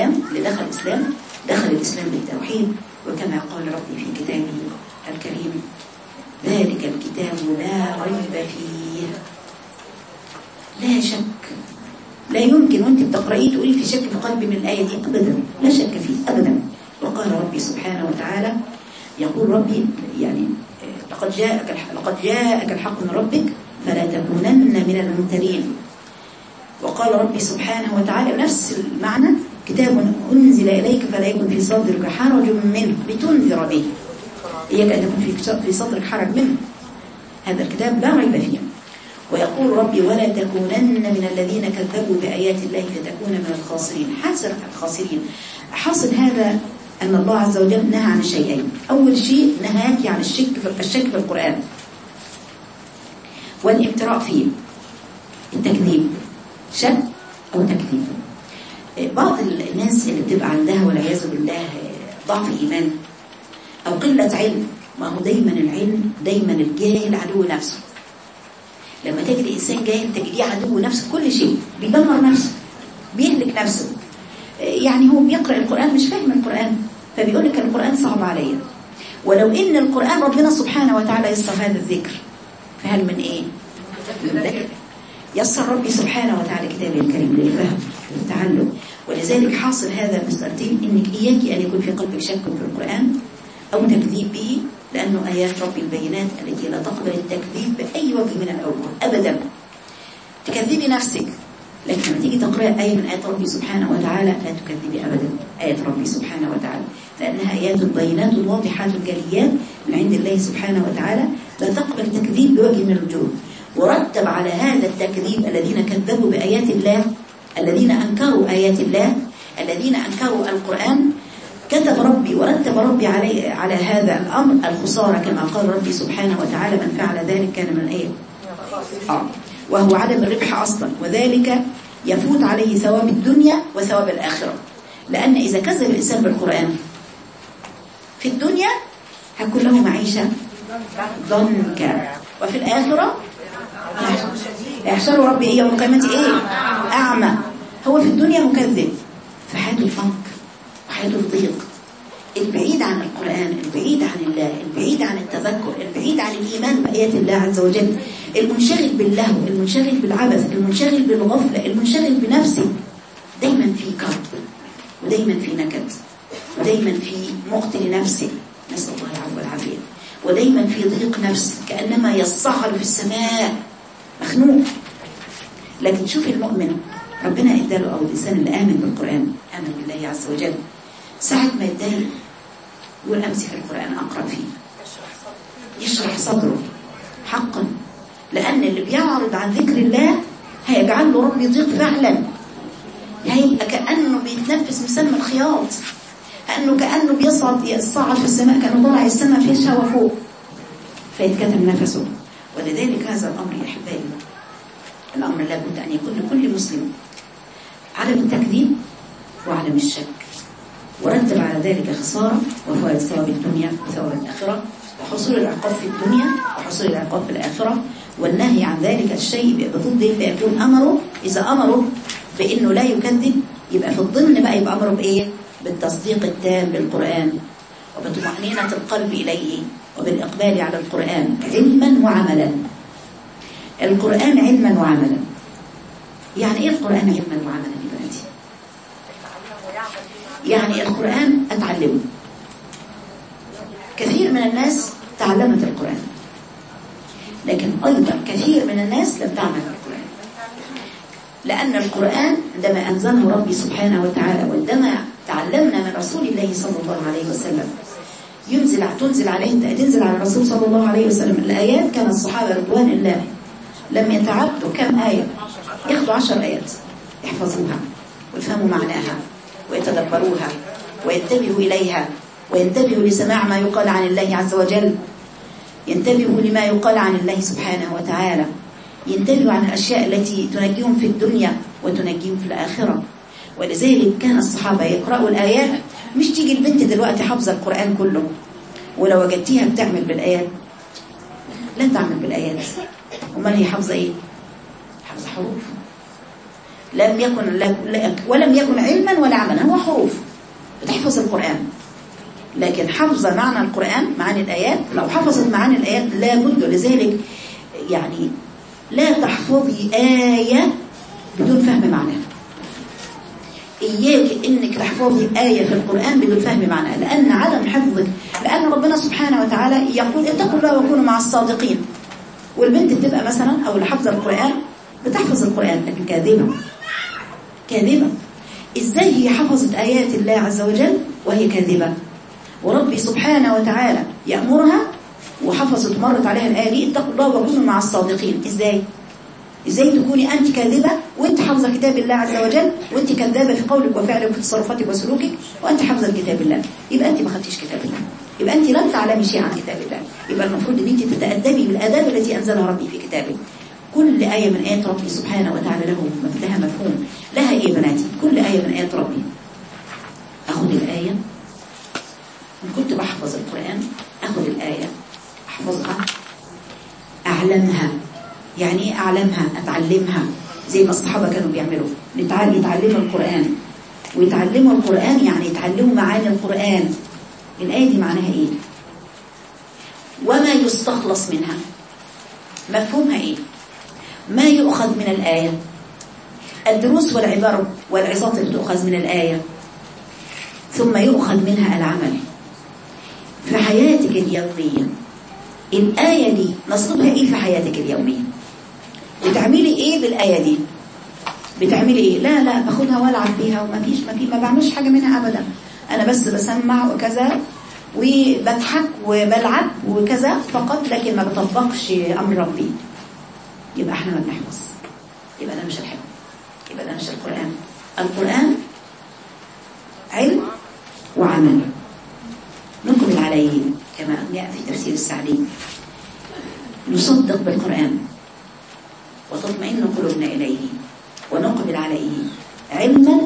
الإسلام بالتوحيد. وكما قال ربي في كتابه الكريم ذلك الكتاب لا ريب فيه، لا شك، لا يمكن وانت بتقرأيه تقولي في شك في قلبي من الآية دي أبدا، لا شك فيه أبدا. وقال ربي سبحانه وتعالى، يقول ربي يعني لقد جاءك الحق من ربك فلا تكونن من الممترين. وقال ربي سبحانه وتعالى نفس المعنى كتاب أنزل إليك فلا يكن في صدرك حرج منه لتنذر به، إياك أن يكون في صدرك حرج منه، هذا الكتاب لا ريب فيه. ويقول ربي ولا تكونن من الذين كذبوا بآيات الله فتكون من الخاسرين. حاصل هذا أن الله عز وجل نهى عن شيئين. أول شيء نهاك عن الشك في القرآن والامتراء فيه، التكذيب، شك أو تكذيب. بعض الناس اللي بتبقى عندها والعياذ بالله ضعف إيمان أو قلة علم، ما هو دايما العلم، دايما الجاهل عدو نفسه. لما تجد إنسان جاهل تجديه عدو نفسه كل شيء، بيدمر نفسه، بيهلك نفسه. يعني هو بيقرأ القرآن مش فاهم القرآن، فبيقول لك القرآن صعب عليا. ولو إن القرآن ربنا سبحانه وتعالى يسر هذا الذكر، فهل من إيه؟ من ذكر. يسر ربي سبحانه وتعالى كتابه الكريم للفهم والتعلم. ولذلك حاصل هذا المسألتين، إنك إياك أن يكون في قلبك شك في القرآن أو تكذيب به، لأنه آيات ربي البينات التي لا تقبل التكذيب بأي وجه من الأوجه أبدا. تكذبي نفسك، لكن لما تيجي تقرأ آية من آيات ربي سبحانه وتعالى لا تكذبي أبدا آيات ربي سبحانه وتعالى، لأنها آيات بينات واضحات جليات من عند الله سبحانه وتعالى، لا تقبل تكذيب بوجه من الوجوه. ورتب على هذا التكذيب الذين كذبوا بآيات الله، الذين أنكروا آيات الله، الذين أنكروا القرآن، كتب ربي ورتب ربي على هذا الأمر الخسارة، كما قال ربي سبحانه وتعالى من فعل ذلك كان من إيه؟ وهو عدم الربح أصلا، وذلك يفوت عليه ثواب الدنيا وثواب الآخرة. لأن إذا كذب الإنسان بالقرآن في الدنيا هيكون له معيشة ضنكا، وفي الآخرة يحشر ربي يوم القيامة أعمى. هو في الدنيا مكذب، فحياته الفنك وحياته الضيق، البعيد عن القرآن، البعيد عن الله، البعيد عن التذكر، البعيد عن الإيمان بآيات الله عز وجل، المنشغل باللهو، المنشغل بالعبث، المنشغل بالغفلة، المنشغل بنفسه، دايما في كرب ودايما في نكد ودايما في مقتل نفسه، نسأل الله العفو والعافية، ودايما في ضيق نفس كأنما يصعد في السماء مخنوق. لكن شوف المؤمن ربنا اداله، أو الإنسان اللي آمن بالقرآن، آمن بالله عز وجل، ساعة ما يتضايق يقول أمسك القرآن أقرأ فيه، يشرح صدره حقا، لأن اللي بيعرض عن ذكر الله هيجعل له رب يضيق فعلا، هيبقى كأنه بيتنفس مسمى الخياط، كأنه يصعد في السماء، كأنه طالع السماء فيش هوا فوق فيتكتم نفسه. ولذلك هذا الأمر يا أحبائي، الأمر لابد أن يكون لكل مسلم عدم التكذيب وعدم الشك، ورتب على ذلك خسارة وفوائد ثواب الدنيا وثواب الآخرة، وحصول العقاب في الدنيا وحصول العقاب في الآخرة، والنهي عن ذلك الشيء بضده، فيكون أمره إذا أمره بأنه لا يكذب يبقى في الضمن بقى يبقى أمره بإيه؟ بالتصديق التام بالقرآن وبطمأنينة القلب إليه وبالإقبال على القرآن علما وعملا. القرآن علما وعملا، يعني إيه القرآن علما وعملا يا بناتي؟ يعني القرآن أتعلمه. كثير من الناس تعلمت القرآن، لكن أيضا كثير من الناس لم تعمل القرآن، لأن القرآن عندما أنزله ربي سبحانه وتعالى وعندما تعلمنا من رسول الله صلى الله عليه وسلم تنزل على الرسول صلى الله عليه وسلم الآيات. كان الصحابة رضوان الله لم يتعبدوا كم آية، ياخدوا 10 آيات يحفظوها ويفهموا معناها ويتدبروها وينتبهوا إليها، وينتبهوا لسماع ما يقال عن الله عز وجل، ينتبهوا لما يقال عن الله سبحانه وتعالى، ينتبهوا عن الأشياء التي تنجيهم في الدنيا وتنجيهم في الآخرة. ولذلك كان الصحابة يقرأوا الآيات. مش تيجي البنت دلوقتي حافظة القرآن كله ولو وجدتيها بتعمل بالآيات لا تعمل بالآيات، امال هي حافظة ايه؟ حافظة حروف. ولم يكن علما ولا عملا، هو حروف بتحفظ القرآن، لكن حفظ معنى القرآن، معاني الآيات. لو حفظت معاني الآيات لابد. لذلك يعني لا تحفظي آية بدون فهم معناها، إياك إنك تحفظي آية في القرآن بدون فهم معناها، لأن عدم حفظك، لأن ربنا سبحانه وتعالى يقول اتقوا الله وكونوا مع الصادقين. والبنت بتبقى مثلا أو اللي حفظ القرآن بتحفظ القرآن لكن كاذبة. إزاي هي حفظت آيات الله عز وجل وهي كاذبة؟ وربي سبحانه وتعالى يأمرها وحفظت مرت عليها الآية دي اتقوا الله وكونوا مع الصادقين. إزاي تكوني أنت كاذبة وأنت حافظة كتاب الله عز وجل، وأنت كذابة في قولك وفعلك وفي تصرفاتك وسلوكك وأنت حافظة كتاب الله؟ يبقى أنت ما خدتيش كتاب الله، يبقى أنت لم تعلمي شيء عن كتاب الله. يبقى المفروض أن أنت تتأدبي بالآداب التي أنزلها ربي في كتابه. كل آية من آيات ربي سبحانه وتعالى لها مفهوم، لها إيه بناتي؟ كل آية من آيات ربي أخذ الآية، إن كنت بحفظ القرآن أخذ الآية أحفظها أعلمها. يعني إيه أعلمها؟ أتعلمها زي ما الصحابة كانوا بيعملوا، يتعلموا القرآن. ويتعلموا القرآن يعني يتعلموا معاني القرآن. الآية دي معناها إيه؟ وما يستخلص منها، مفهومها إيه؟ ما يؤخذ من الآية، الدروس والعبر والعظات اللي تؤخذ من الآية، ثم يؤخذ منها العمل في حياتك اليومية. الآية دي نصلبها إيه في حياتك اليومية؟ بتعملي إيه بالآية دي؟ بتعملي إيه؟ لا باخدها والعب بيها ما بعملش حاجة منها أبدا، أنا بس بسمع وكذا وبضحك وبلعب وكذا فقط، لكن ما بطبقش أمر ربي. يبقى احنا ما بنحفظ، يبقى ده مش الحفظ، يبقى ده مش القرآن. القرآن علم وعمل نقبل عليه كما جاء في تفسير السعدي. نصدق بالقرآن وتطمئن قلوبنا إليه ونقبل عليه علما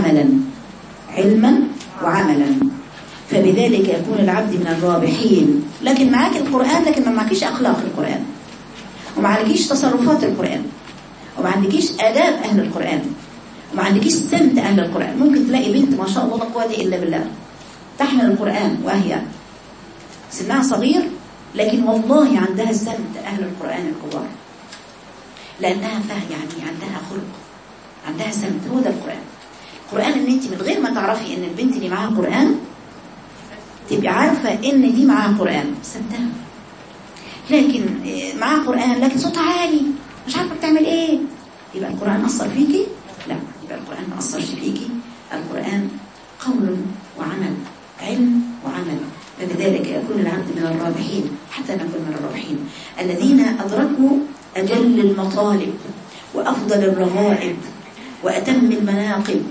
وعملا، فبذلك يكون العبد من الرابحين. لكن معاك القرآن لكن ما معكيش أخلاق القرآن، وما عندكيش تصرفات القرآن، وما عندكيش آداب أهل القرآن، وما عندكيش سمت أهل القرآن. ممكن تلاقي بنت ما شاء الله لا قوة إلا بالله تحمل القرآن وهي سنها صغير، لكن والله عندها سمت أهل القرآن الكبار، لأنها يعني عندها خلق، عندها سمت. هو ده القرآن ان انت من غير ما تعرفي ان البنت اللي معاها قرآن تبقي عارفة ان دي معاها قرآن سمتها. لكن معاها قرآن لكن صوتها عالي مش عارفة بتعمل ايه، يبقى القرآن أثر فيكي؟ لا، يبقى القرآن ما أثرش فيكي. القرآن قول وعمل، علم وعمل، فبذلك يكون العبد من الرابحين. حتى نكون من الرابحين الذين أدركوا أجل المطالب وأفضل الرغائب وأتم المناقب،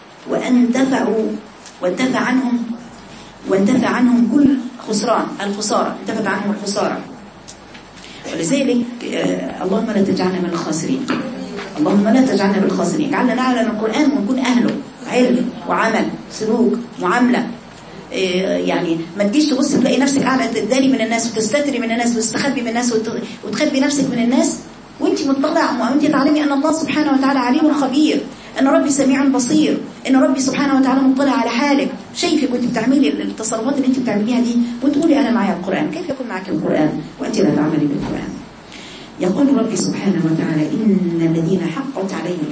وانتفع عنهم كل الخسارة، انتفت عنهم الخسارة. ولذلك اللهم لا تجعلنا من الخاسرين، اللهم لا تجعلنا من الخاسرين، اجعلنا نعلم القرآن ونكون أهله علم وعمل سلوك معاملة. يعني ما تجيش تبص تلاقي نفسك قاعدة تداري من الناس وتستتري من الناس وتستخبي من الناس وتخبي نفسك من الناس، وانت مطلعة وانت تعلمي أن الله سبحانه وتعالى عليم خبير، أن ربي سميع بصير، أن ربي سبحانه وتعالى مطلع على حالك، شايفك وانت بتعملي التصرفات اللي انت بتعمليها دي وتقولي أنا معي القرآن. كيف يكون معك القرآن وانت لا تعملي بالقرآن؟ يقول ربي سبحانه وتعالى إن الذين حقت عليهم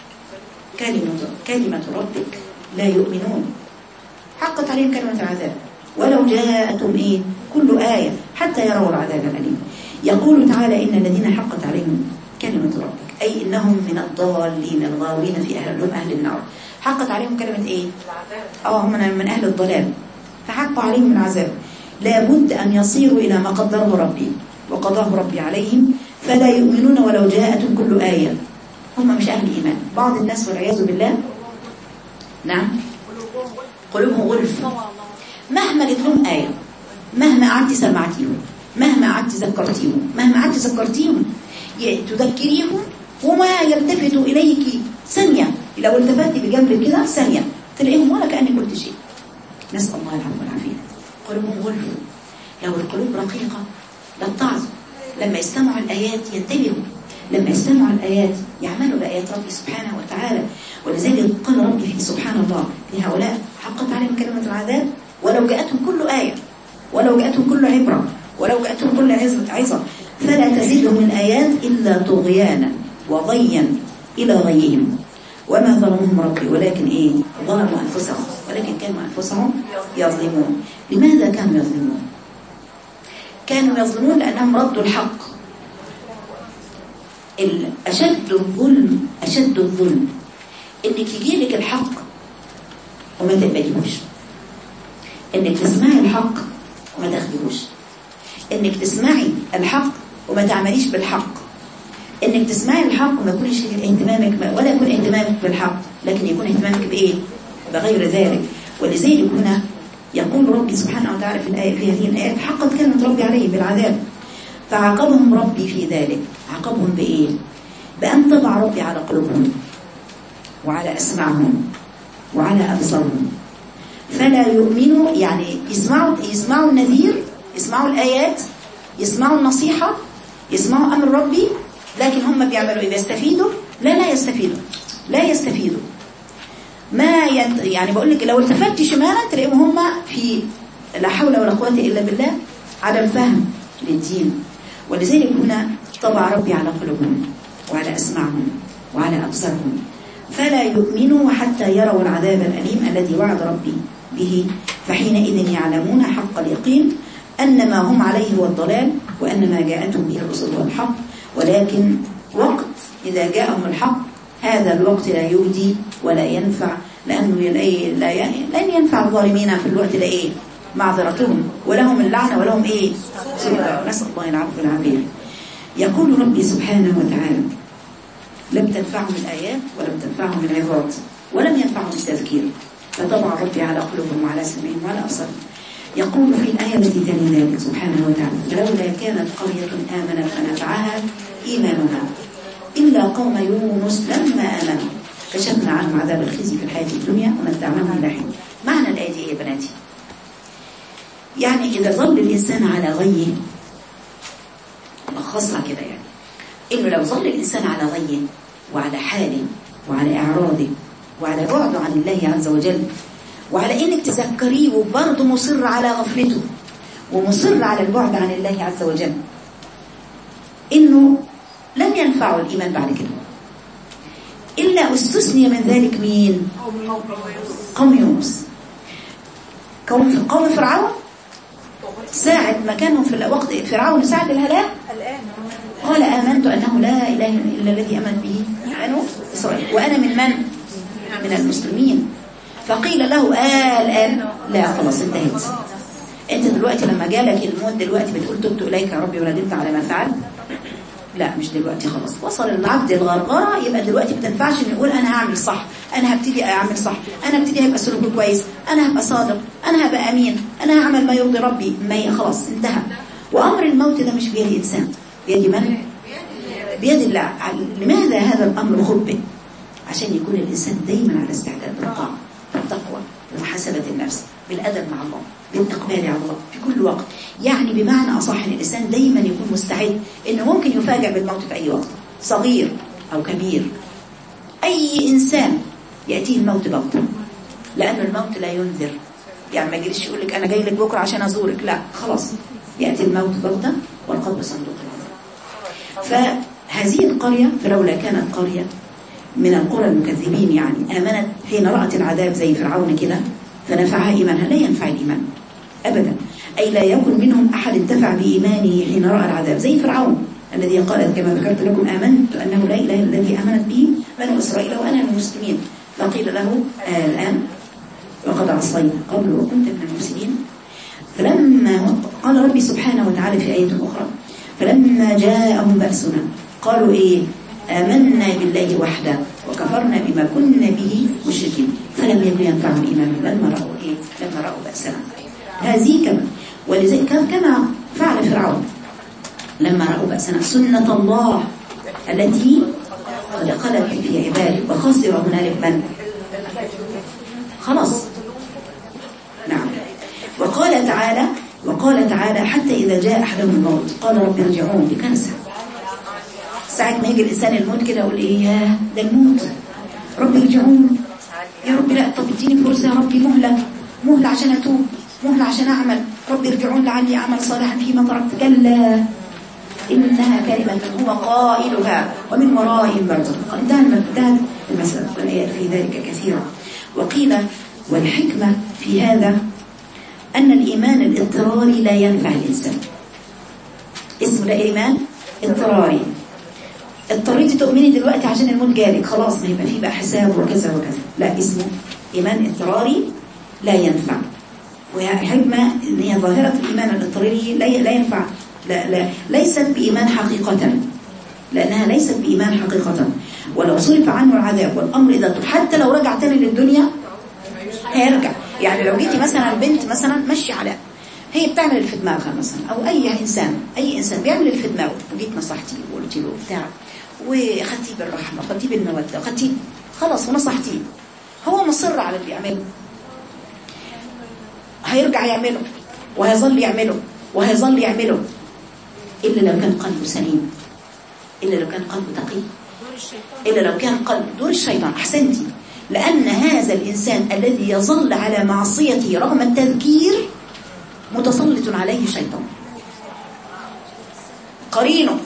كلمة ربك لا يؤمنون. حقت عليهم كلمة العذاب ولو جاءتهم كل آية حتى يروا العذاب الأليم. يقول تعالى إن الذين حقت عليهم كلمة ربك أي إنهم من الضالين الغاوين في أهل النار. حقت عليهم كلمة هم من أهل الضلال، فحقوا عليهم العذاب. لابد أن يصيروا إلى ما قدره ربي وقضاه ربي عليهم، فلا يؤمنون ولو جاءتهم كل آية. هم مش أهل إيمان. بعض الناس والعياذ بالله نعم قلوبهم غلف، مهما قلت لهم آية، مهما قعدت سمعتيهم، مهما قعدت ذكرتيهم تذكريهم وما يلتفتوا إليك ثانية. لو التفتي بجنبك كده ثانية تلاقيهم ولا كأني قلت شيء. نسأل الله العفو والعافية. قلوبهم غلف. لو القلوب رقيقة لا تعظم. لما يستمعوا الآيات ينتبهوا، لما يستمعوا الآيات يعملوا بآيات ربي سبحانه وتعالى. ولذلك قال ربي في سبحان الله في هؤلاء حقت عليهم كلمة العذاب ولو جاءتهم كل آية، ولو جاءتهم كل عبرة، ولو جاءتهم كل عظة، فلا تزيدهم الآيات إلا طغيانا وضيا إلى غيهم. وما ظلمهم ربي ولكن ظلموا أنفسهم، ولكن كانوا أنفسهم يظلمون. لماذا كانوا يظلمون؟ كانوا يظلمون لأنهم ردوا الحق. أشد الظلم إنك يجيلك الحق وما تقبليهوش، إنك تسمعي الحق وما تاخديهوش، إنك تسمعي الحق وما تعمليش بالحق، إنك تسمعي الحق وما يكونش اهتمامك ولا يكون اهتمامك بالحق، لكن يكون اهتمامك بغير ذلك. ولذلك هنا يقول ربي سبحانه وتعالى في هذه الآيات حقت كلمة ربي عليه بالعذاب، فعاقبهم ربي في ذلك. عاقبهم بأن طبع ربي على قلوبهم وعلى أسماعهم وعلى أبصارهم، فلا يؤمنوا. يعني يسمعوا النذير، يسمعوا الآيات، يسمعوا النصيحة، يسمعوا أمر ربي، لكن هم بيعملوا بيستفيدوا؟ لا يستفيدوا. يعني بقول لك لو التفت شمالا تلاقيهم هم في لا حول ولا قوة إلا بالله على الفهم للدين. ولذلك هنا طبع ربي على قلوبهم وعلى أسماعهم وعلى أبصارهم، فلا يؤمنوا حتى يروا العذاب الأليم الذي وعد ربي به، فحينئذ يعلمون حق اليقين أن ما هم عليه هو الضلال، وأن ما جاءتهم به الرسل هو الحق. ولكن وقت إذا جاءهم الحق هذا الوقت لا يهدي ولا ينفع، لأنه لن ينفع الظالمين في الوقت معذرتهم ولهم اللعنة ولهم نسأل الله العفو والعافية. يقول ربي سبحانه وتعالى لم تنفعهم الآيات ولم تنفعهم العظات ولم ينفعهم التذكير، فطبع ربي على قلوبهم وعلى سمعهم وعلى أبصارهم. يقول في الآية التي تلي ذلك سبحانه وتعالى فلولا كانت قرية آمنت فنفعها إيمانها إلا قوم يونس لما آمنوا كشفنا عنهم عذاب الخزي في الحياة الدنيا ومتعناهم إلى حين. معنى الآية دي يا بناتي؟ يعني إذا ظل الإنسان على غيه، ملخصها كده يعني إنه لو ظل الإنسان على غيه وعلى حاله وعلى إعراضه وعلى بعده عن الله عز وجل، وعلى إنك تذكريه وبرضه مصر على غفلته ومصر على البعد عن الله عز وجل، إنه لم ينفعه الإيمان بعد كده. إلا استثني من ذلك مين؟ قوم يونس. قوم فرعون ساعة ما كانوا في وقت فرعون ساعة الهلاك قال آمنت أنه لا إله إلا الذي آمنت به بنو إسرائيل وأنا من المسلمين. فقيل له الآن لا خلاص انتهت. أنت دلوقتي لما جالك الموت دلوقتي بتقول تبت إليك يا ربي وندمت على ما فعل؟ لا مش دلوقتي، خلاص وصل العبد الغرغرة، يبقى دلوقتي بتنفعش ان يقول انا هعمل صح، انا هبتدي اعمل صح، انا هبتدي هيبقى سلوكي كويس، انا هبقى صادق، انا هبقى امين، انا هعمل ما يرضي ربي، ما خلاص انتهى. وامر الموت ده مش بيد الانسان، بيد من؟ بيد الله. لماذا هذا الامر خبئ؟ عشان يكون الانسان دايما على استعداد بالطاعه، بالتقوى، بمحاسبه النفس، بالادب مع الله، بالاقبال على الله في كل وقت. يعني بمعنى اصح ان الانسان دايما يكون مستعد انه ممكن يفاجأ بالموت في اي وقت، صغير او كبير. اي انسان ياتيه الموت بغته، لان الموت لا ينذر. يعني ما يجيش يقول لك انا جاي لك بكره عشان ازورك، لا خلاص ياتي الموت بغته والقبر صندوق العذاب. فهذه القريه، فلولا كانت قريه من القرى المكذبين يعني آمنت حين رأت العذاب زي فرعون كده فنفعها إيمانها، لا ينفع الإيمان أبدا. أي لا يكن منهم أحد انتفع بإيمانه حين رأى العذاب، زي فرعون الذي قالت كما ذكرت لكم آمنت أنه لا إله إلا الذي آمنت به بنو إسرائيل وأنا من المسلمين، فقيل له الآن وقد عصيت قبل وكنت من المفسدين. فلما قال ربي سبحانه وتعالى في آية أخرى فلما جاءهم بأسنا قالوا إيه؟ آمنا بالله وحده وكفرنا بما كنا به مشركين فلم يكن ينفعهم إيمانهم لما رأوا إيه؟ لما رأوا بأسنا. هذه كما ولذلك كما فعل فرعون لما رأوا بأسنا، سنة الله التي قد خلت في عباده وخسر هنالك من خلاص. نعم. وقال تعالى حتى إذا جاء أحدهم الموت قال رب ارجعون. دي كنسة ساعة ما يجي الإنسان الموت كده يقول إيه يا ده الموت، رب ارجعون يا رب، لا طب اديني فرصة يا ربي، مهلة عشان أتوب، مهلة عشان أعمل، رب ارجعون لعلي أعمل صالحا فيما تركت. كلا إنها كلمة هو قائلها ومن ورائهم برزخ. انتهت المسألة والآيات في ذلك كثيرة. وقيل والحكمة في هذا أن الإيمان الاضطراري لا ينفع الإنسان. اسمه ده إيمان اضطراري، اضطريتي تؤمني دلوقتي عشان الموت جالك خلاص ما يبقى فيه بقى حساب وكذا وكذا، لا اسمه إيمان اضطراري لا ينفع. وحكمة ان هي ظاهرة الإيمان الاضطراري لا ينفع، لا ليست بإيمان حقيقة، لأنها ليست بإيمان حقيقة. ولو صرف عنه العذاب والأمر إذا حتى لو رجع تاني للدنيا هيرجع. يعني لو جيتي مثلا بنت مثلا مشي على هي بتعمل اللي في دماغها مثلا، أو أي إنسان بيعمل اللي في دماغه، وجيت نصحتيه وقلت له بتاع وخدتيه بالرحمة وخدتيه بالمودة وخدتيه خلاص ونصحتيه، هو مصر على اللي بيعمله، هيرجع يعمله وهيظل يعمله إلا لو كان قلبه سليم، إلا لو كان قلبه تقي، إلا لو كان قلب دور الشيطان. أحسنتي. لأن هذا الإنسان الذي يظل على معصيته رغم التذكير متسلط عليه شيطان قرينه،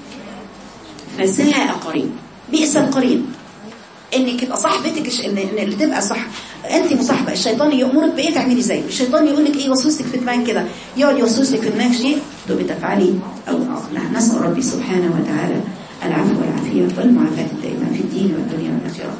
فساء قرين، بئس القرين. انك تبقى صاحبتك ان اللي تبقى صح انت مصاحبه الشيطان يأمرك بايه تعملي زيه، الشيطان يقول لك ايه يوسوسك في دماغك كده، يقعد يوسوسك في دماغك شيء تبقي تفعلي او نسأل ربي سبحانه وتعالى العفو والعافيه والمعافاه الدائمه في الدين والدنيا والاخره.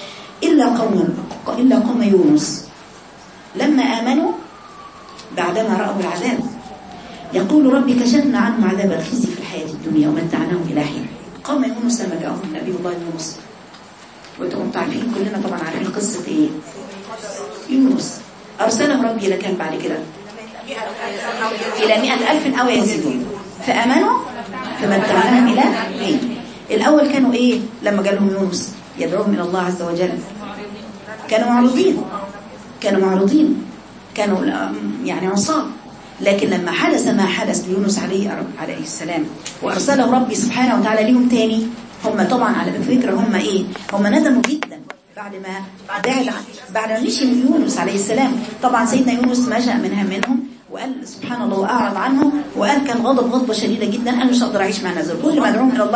الا قوم يونس لما امنوا بعدما راوا العذاب يقول ربي كشفنا عنهم عذاب الخزي في الحياه الدنيا ومتعناهم الى حين. قوم يونس لما جاءهم نبي الله يونس، وانتم تعرفين كلنا طبعا عارفين قصة ايه يونس، ارسله ربي لكان بعد كده الى 100,000 او يزيدون، فامنوا فمتعناهم الى حين. الاول كانوا ايه لما جالهم يونس يدعوهم الى الله عز وجل، كانوا معرضين، كانوا يعني عصاه. لكن لما حدث ما حدث ليونس عليه السلام وارسله ربي سبحانه وتعالى ليهم تاني، هم طبعا على فكرة هم ندموا جدا بعد ما مشي من يونس عليه السلام. طبعا سيدنا يونس مشى منهم وقال سبحان الله وأعرض عنهم، وقال كان غضبة شديدة جدا، أنا مش هقدر أعيش مع الناس. كل ما أدعوهم إلى الله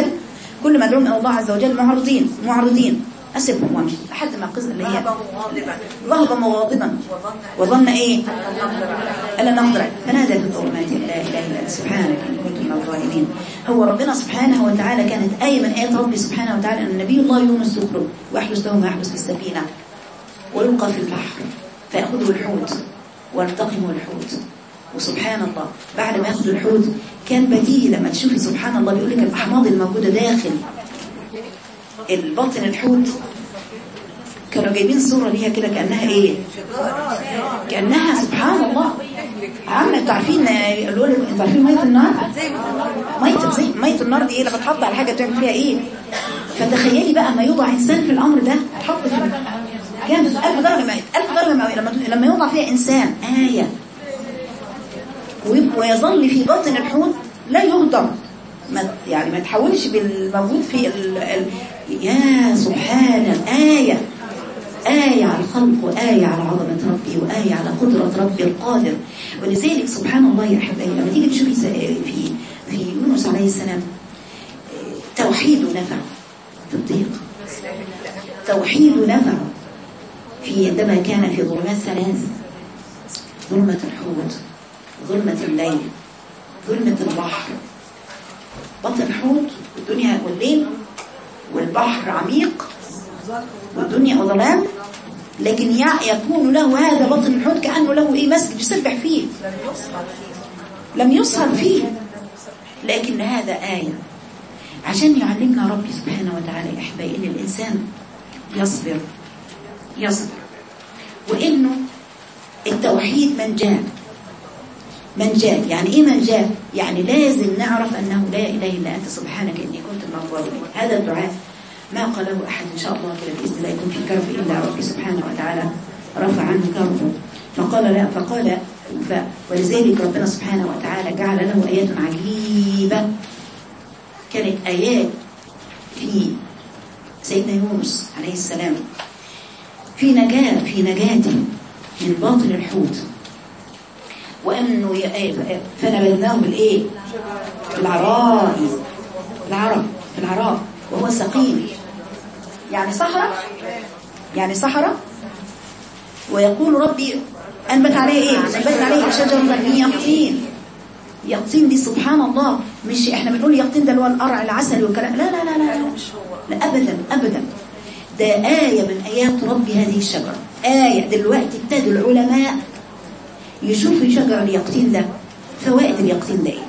عز وجل معرضين أسيبهم وامشي لحد ما قصة اللي هي ذهب مغاضبا وظن ايه ألا نقدر، فنادى في الظلمات لا إله إلا أنت سبحانك إني كنت من الظالمين. هو ربنا سبحانه وتعالى كانت آية من آيات ربي سبحانه وتعالى أن نبي الله يونس يخرج ويحدث له ما يحدث في السفينة ويلقى في البحر فيأخذه الحوت ويلتقمه الحوت وسبحان الله بعد ما ياخد الحوت كان بديهي لما تشوفي سبحان الله بيقول لك الأحماض الموجودة داخل البطن الحوت كانوا جايبين صورة ليها كده كأنها ايه، كأنها سبحان الله عامله. انتوا عارفين انتوا عارفين ميه النار، ميه النار دي ايه لما تحط على حاجه تعمل فيها ايه. فتخيلي بقى ما يوضع انسان في الامر ده تحط في جامد 1000 درجه مئة 1000 درجه مئويه لما يوضع فيها انسان آية ويظل في باطن الحوت لا يهضم، يعني ما تحولش بالموجود في يا سبحان آية على الخلق وآية على عظمة ربي وآية على قدرة ربي القادر. ولذلك سبحان الله يا أحبائي لما تيجي تشوفي في يونس عليه السلام توحيد نفع في الضيق، توحيد نفع عندما كان في ظلمات ثلاث، ظلمة الحوت، ظلمة الليل، ظلمة البحر، بطن الحوت والدنيا والليل والبحر عميق والدنيا ظلام، لكن يكون له هذا بطن الحوت كأنه له ايه مسجد يسبح فيه، لم يسهر فيه، لكن هذا آية عشان يعلمنا ربي سبحانه وتعالى يا أحبائي إن الإنسان يصبر وإنه التوحيد منجاة. يعني إيه منجاة؟ يعني لازم نعرف أنه لا إله إلا أنت سبحانك إني كنت من الظالمين. هذا الدعاء ما قاله أحد إن شاء الله كده بإذن الله يكون في كرب إلا ربي سبحانه وتعالى رفع عنه كربه. فقال ولذلك ربنا سبحانه وتعالى جعل له آيات عجيبة، كانت آيات في سيدنا يونس عليه السلام في نجاته من باطن الحوت، وأنه فنبذناه بالإيه؟ العراء وهو سقيم، يعني صحراء ويقول ربي أنبت عليه إيه؟ أنبت عليه شجرة من يقطين دي سبحان الله. مش إحنا بنقول يقطين ده اللي هو القرع العسل والكلام، لا أبدا ده آية من آيات ربي هذه الشجرة. آية دلوقتي ابتدوا العلماء يشوفوا شجر اليقطين ده، فوائد اليقطين ده إيه.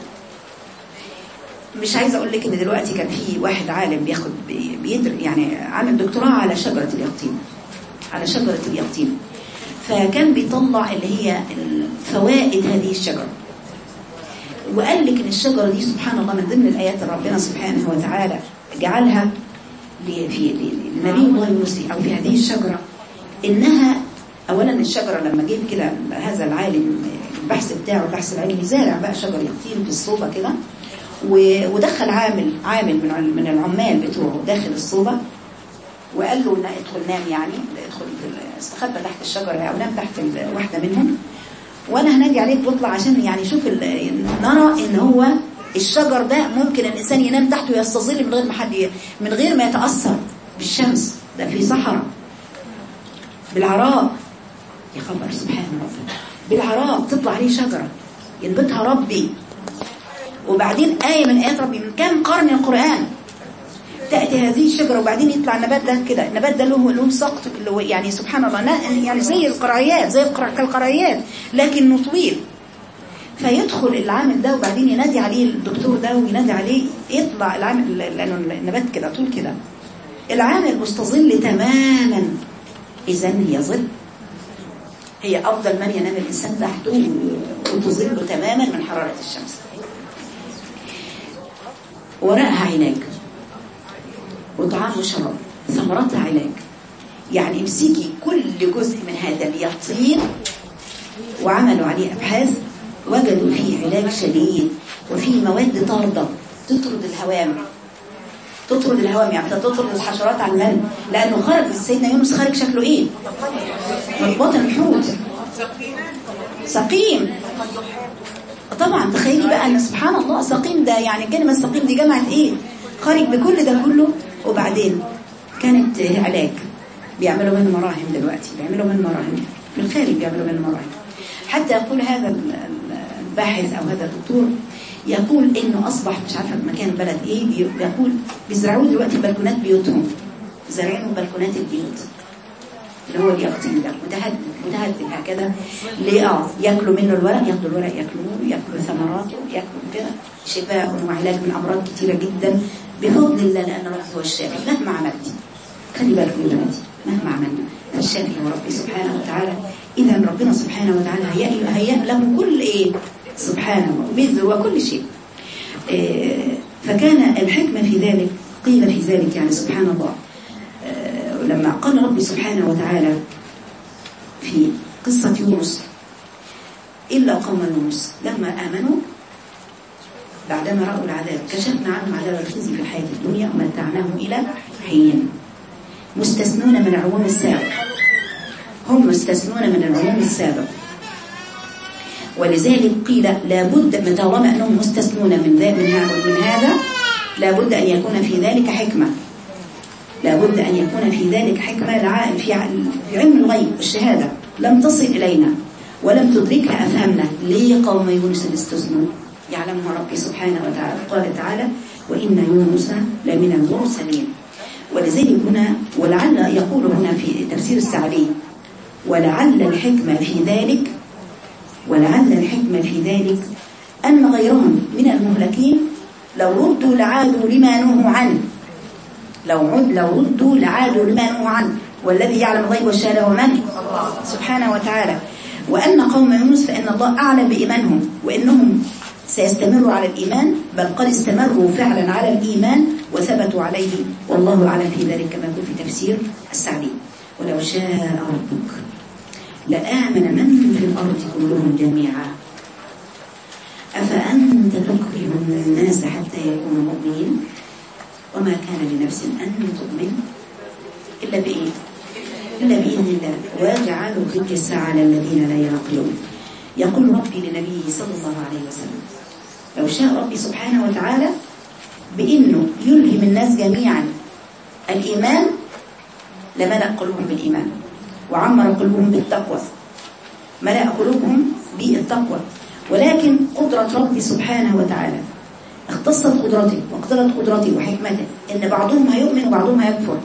مش عايزة أقول لك إن دلوقتي كان في واحد عالم بيدرس يعني عامل دكتوراه على شجرة اليقطين، فكان بيطلع اللي هي فوائد هذه الشجرة، وقال لك إن الشجرة دي سبحان الله من ضمن الآيات ربنا سبحانه وتعالى جعلها في النبي الله يونس أو في هذه الشجرة إنها أولا الشجرة لما جيب كده هذا العالم البحث بتاعه البحث العلمي زارع بقى شجر يقطين في الصوبة كده، ودخل عامل من العمال بتوعه داخل الصوبة وقال له ادخل نام، يعني ادخل استخبى تحت الشجرة أو نام تحت واحدة منهم وانا هنادي عليك واطلع عشان يعني شوف نرى ان هو الشجر ده ممكن الانسان ينام تحته يستظل من غير ما يتأثر بالشمس، ده في صحراء بالعراء يا خبر سبحان ربي، بالعراء تطلع عليه شجرة ينبتها ربي. وبعدين آية من آيات ربي من كام قرن القرآن تأتي هذه الشجرة وبعدين يطلع النبات ده كده، النبات ده له سقط يعني سبحان الله يعني زي القرعيات كالقرعيات لكنه طويل، فيدخل العامل ده وبعدين ينادي عليه الدكتور ده وينادي عليه يطلع العامل لأنه النبات كده طول كده، العامل مستظل تماما، إذن هي ظل، هي أفضل من ينام الإنسان تحته وتظل تماما من حرارة الشمس. وراءها علاج وطعام وشراب، ثمرتها علاج. يعني امسكي كل جزء من هذا اليقطين وعملوا عليه أبحاث وجدوا فيه علاج شديد وفيه مواد طاردة تطرد الهوام يعني تطرد الحشرات عن المن، لأنه خرج سيدنا يونس خارج شكله إيه؟ من بطن الحوت سقيم. طبعا تخيلي بقى أن سبحان الله سقيم ده يعني كلمة سقيم دي جمعت إيه؟ خارج بكل ده كله. وبعدين كانت علاج بيعملوا منه مراهم، دلوقتي بيعملوا منه مراهم من الخارج، بيعملوا منه مراهم. حتى يقول هذا الباحث أو هذا الدكتور يقول إنه أصبح مش عارفة مكان بلد إيه، يقول بيزرعوه دلوقتي بلكونات بيوتهم، زارعينه بلكونات البيوت اللي هو اليقطين ده متهدد هكذا ياكلوا منه الورق، ياخدوا الورق ياكلوه، ياكلوا ثمراته، ياكلوا كده، شفاء وعلاج من امراض كثيره جدا بفضل الله، لان ربي هو الشافي مهما عملتي. خلي بالكم يا بناتي، مهما عملنا فالشافي هو ربي سبحانه وتعالى. اذا ربنا سبحانه وتعالى هيأ له كل سبحانه وبذل وكل شيء. فكان الحكمة في ذلك، قيل في ذلك يعني سبحان الله، لما قال ربي سبحانه وتعالى في قصة يونس: إلا قوم يونس لما آمنوا بعدما رأوا العذاب كشفنا عنهم عذاب الخزي في الحياة الدنيا ومتعناهم إلى حين. مستثنون من العموم السابق، هم مستثنون من العموم السابق، ولذلك قيل لابد طالما أنهم مستثنون من هذا لابد أن يكون في ذلك حكمة، لابد أن يكون في ذلك حكمة في علم الغيب والشهادة لم تصل إلينا ولم تدركها أفهمنا. ليه قوم يونس استثنوا؟ يعلمها ربي سبحانه وتعالى. قال تعالى: وإن يونس لمن المرسلين. ولذلك هنا ولعل يقول هنا في تفسير السعدي: ولعل الحكمة في ذلك أن غيرهم من المهلكين لو ردوا لعادوا لما نهوا عنه، لو ردوا لعادوا لما نهوا عنه، والذي يعلم الغيب والشهادة هو من؟ سبحانه وتعالى. وأن قوم يونس فإن الله أعلم بإيمانهم وإنهم سيستمروا على الإيمان، بل قد استمروا فعلا على الإيمان وثبتوا عليه، والله أعلم في ذلك كما يقول في تفسير السعدي: ولو شاء ربك لآمن من في الأرض كلهم جميعا أفأنت تكره الناس حتى يكونوا مؤمنين وما كان لنفس أن تؤمن إلا بإذن الله ويجعل الرجس على الذين لا يعقلون. يقول ربي لنبيه صلى الله عليه وسلم: لو شاء ربي سبحانه وتعالى بإنه يلهم الناس جميعا الإيمان لملأ قلوبهم بالإيمان وعمر قلوبهم بالتقوى، ملأ قلوبهم بالتقوى. ولكن قدرة ربي سبحانه وتعالى اختصت قدرته واقتضت قدرته وحكمته إن بعضهم هيؤمن وبعضهم هيكفر،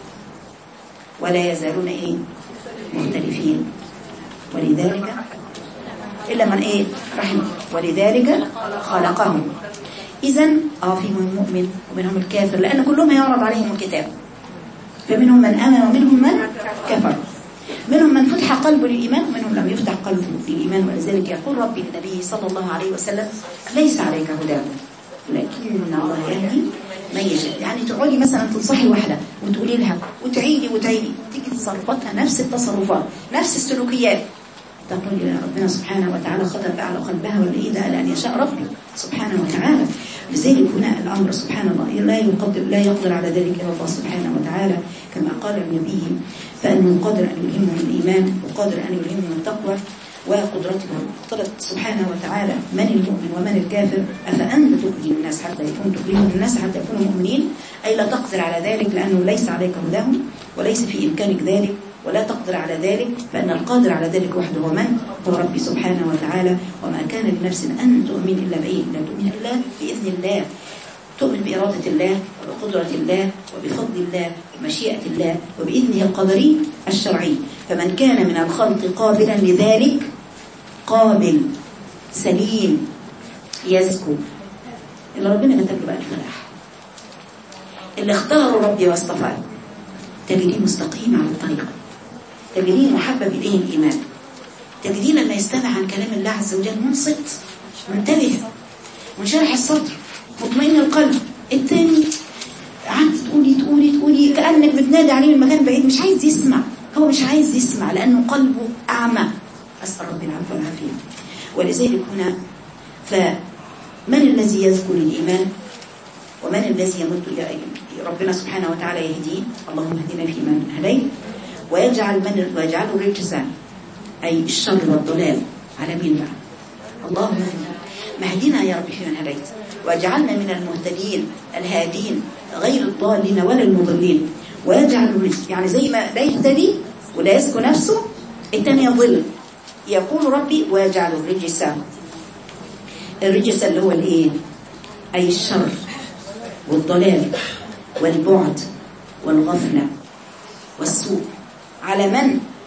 ولا يزالون مختلفين. ولذلك إلا من رحمه، ولذلك خلقهم. إذن فيهم المؤمن ومنهم الكافر، لأن كلهم يعرض عليهم الكتاب، فمنهم من آمن ومنهم من كفر، منهم من فتح قلبه للإيمان ومنهم لم يفتح قلبه للإيمان. ولذلك يقول ربي للنبي صلى الله عليه وسلم: ليس عليك هداهم لكن الله يهدي من يشاء. يعني تقولي مثلا تنصحي واحدة وتقولي لها وتعيدي تيجي تصرفاتها نفس التصرفات نفس السلوكيات، تقول يا ربنا سبحانه وتعالى خطب على قلبها ولا ده لأن يشاء ربي سبحانه وتعالى. لذلك هنا الأمر سبحان الله لا يقدر على ذلك إلا الله سبحانه وتعالى، كما قال النبي: فإنه قادر أن يلهمهم الإيمان وقادر أن يلهمهم التقوى وقدرته قدرت سبحانه وتعالى من المؤمن ومن الكافر. أفأنت تكره الناس حتى يكونوا مؤمنين، أي لا تقدر على ذلك لأنه ليس عليك هداهم وليس في إمكانك ذلك ولا تقدر على ذلك، فإن القادر على ذلك وحده هو من؟ هو ربي سبحانه وتعالى. وما كان لنفس أن تؤمن إلا لا تؤمن إلا بإذن الله، تؤمن بإرادة الله وبقدرة الله وبفضل الله ومشيئة الله وبإذنه القدري الشرعي. فمن كان من الخلق قابلا لذلك قابل سليم يزكو، اللي ربنا كتب له بقى الفلاح، اللي اختاروا ربي واصطفاه، تجديه مستقيم على الطريقة، تجديه محبب إليه الإيمان، تجديه لما يستمع عن كلام الله عز وجل منصت منتبه منشرح الصدر مطمئن القلب. الثاني عاد تقولي كأنك بتنادي عليه من مكان بعيد، مش عايز يسمع، هو مش عايز يسمع لأنه قلبه أعمى. أسأل ربنا العفو والعافية. ولذلك هنا فمن الذي يذكر الإيمان ومن الذي يمد ربنا سبحانه وتعالى يهديه؟ اللهم اهدنا فيمن هديت ويجعل الرجسان أي الشر والضلال على مين بقى؟ اللهم اهدنا يا رب فيمن هديت واجعلنا من المهتدين الهادين غير الضالين ولا المضلين. ويجعل يعني زي ما لا يهتدي ولا يزكو نفسه الثاني يضل. يقول ربي: ويجعل الرجس اللي هو أي الشر والضلال والبعد والغفلة والسوء على من؟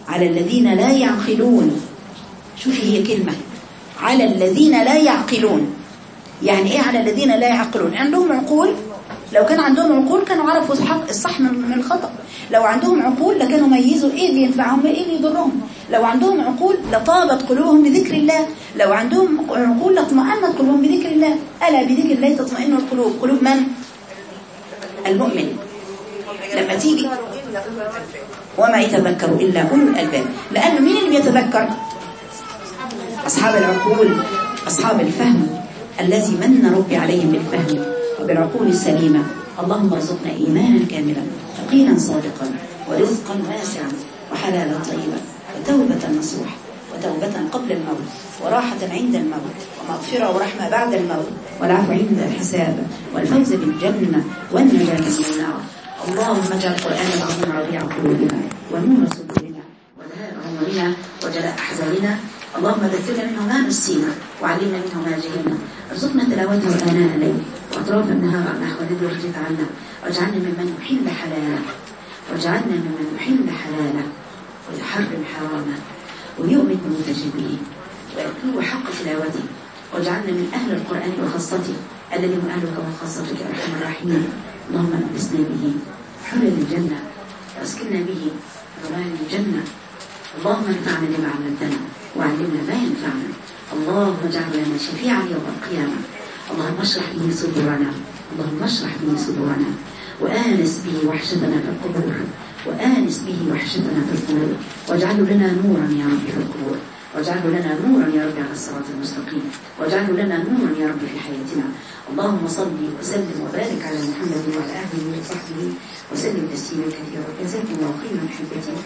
على الذين لا يعقلون. شوفي هي كلمة على الذين لا يعقلون، يعني ايه على الذين لا يعقلون؟ عندهم عقول، لو كان عندهم عقول كانوا عرفوا الصح من الخطأ. لو عندهم عقول لكانوا ميزوا ايه اللي ينفعهم وايه اللي يضرهم. لو عندهم عقول لطابت قلوبهم بذكر الله. لو عندهم عقول لاطمأنت قلوبهم بذكر الله. ألا بذكر الله تطمئن القلوب. قلوب من؟ المؤمن. لما تيجي وما يتذكر إلا أولو الألباب. لأنه مين اللي بيتذكر؟ أصحاب العقول، أصحاب الفهم الذي من ربي عليهم بالفهم وبالعقول السليمة. اللهم ارزقنا إيمانا كاملا، يقينا صادقا، ورزقا واسعا، وحلالا طيبا، وتوبة نصوح، وتوبة قبل الموت، وراحة عند الموت، ومغفرة ورحمة بعد الموت، والعفو عند الحساب، والفوز بالجنة، والنجاة من النار. اللهم اجعل القرآن العظيم ربيع قلوبنا، ونور صدورنا، وذهاب همومنا، وجلاء أحزاننا. اللهم ذكرنا منه ما نسينا، وعلمنا منه ما جهلنا. ارزقنا تلاوته آناء الليل وأطراف النهار نحو ذكر رجلك عنا، واجعلنا ممن يحل حلاله، واجعلنا ممن يحل حلاله ويحرم حرامه، ويؤمن بمتجبه ويتلو حق تلاوته. واجعلنا من أهل القرآن وخاصته الذي هم أهلك وخاصتك يا أرحم الراحمين. اللهم ألبسنا به حلل الجنة، واسكننا به ظلال الجنة. اللهم انفعنا بما علمتنا، وعلمنا ما ينفعنا. اللهم اجعل لنا شفيعا يوم القيامة. اللهم اشرح به صدورنا، اللهم اشرح به صدورنا، وآنس به وحشتنا في القبور، وآنس به وحشتنا في القبور. واجعله لنا نورا يا رب في القبور، واجعله لنا نورا يا رب على الصراط المستقيم، واجعله لنا نورا يا رب في حياتنا. اللهم صل وسلم وبارك على محمد وعلى آله وصحبه وسلم تسليما كثيرا. جزاكم الله خيرا حبتي.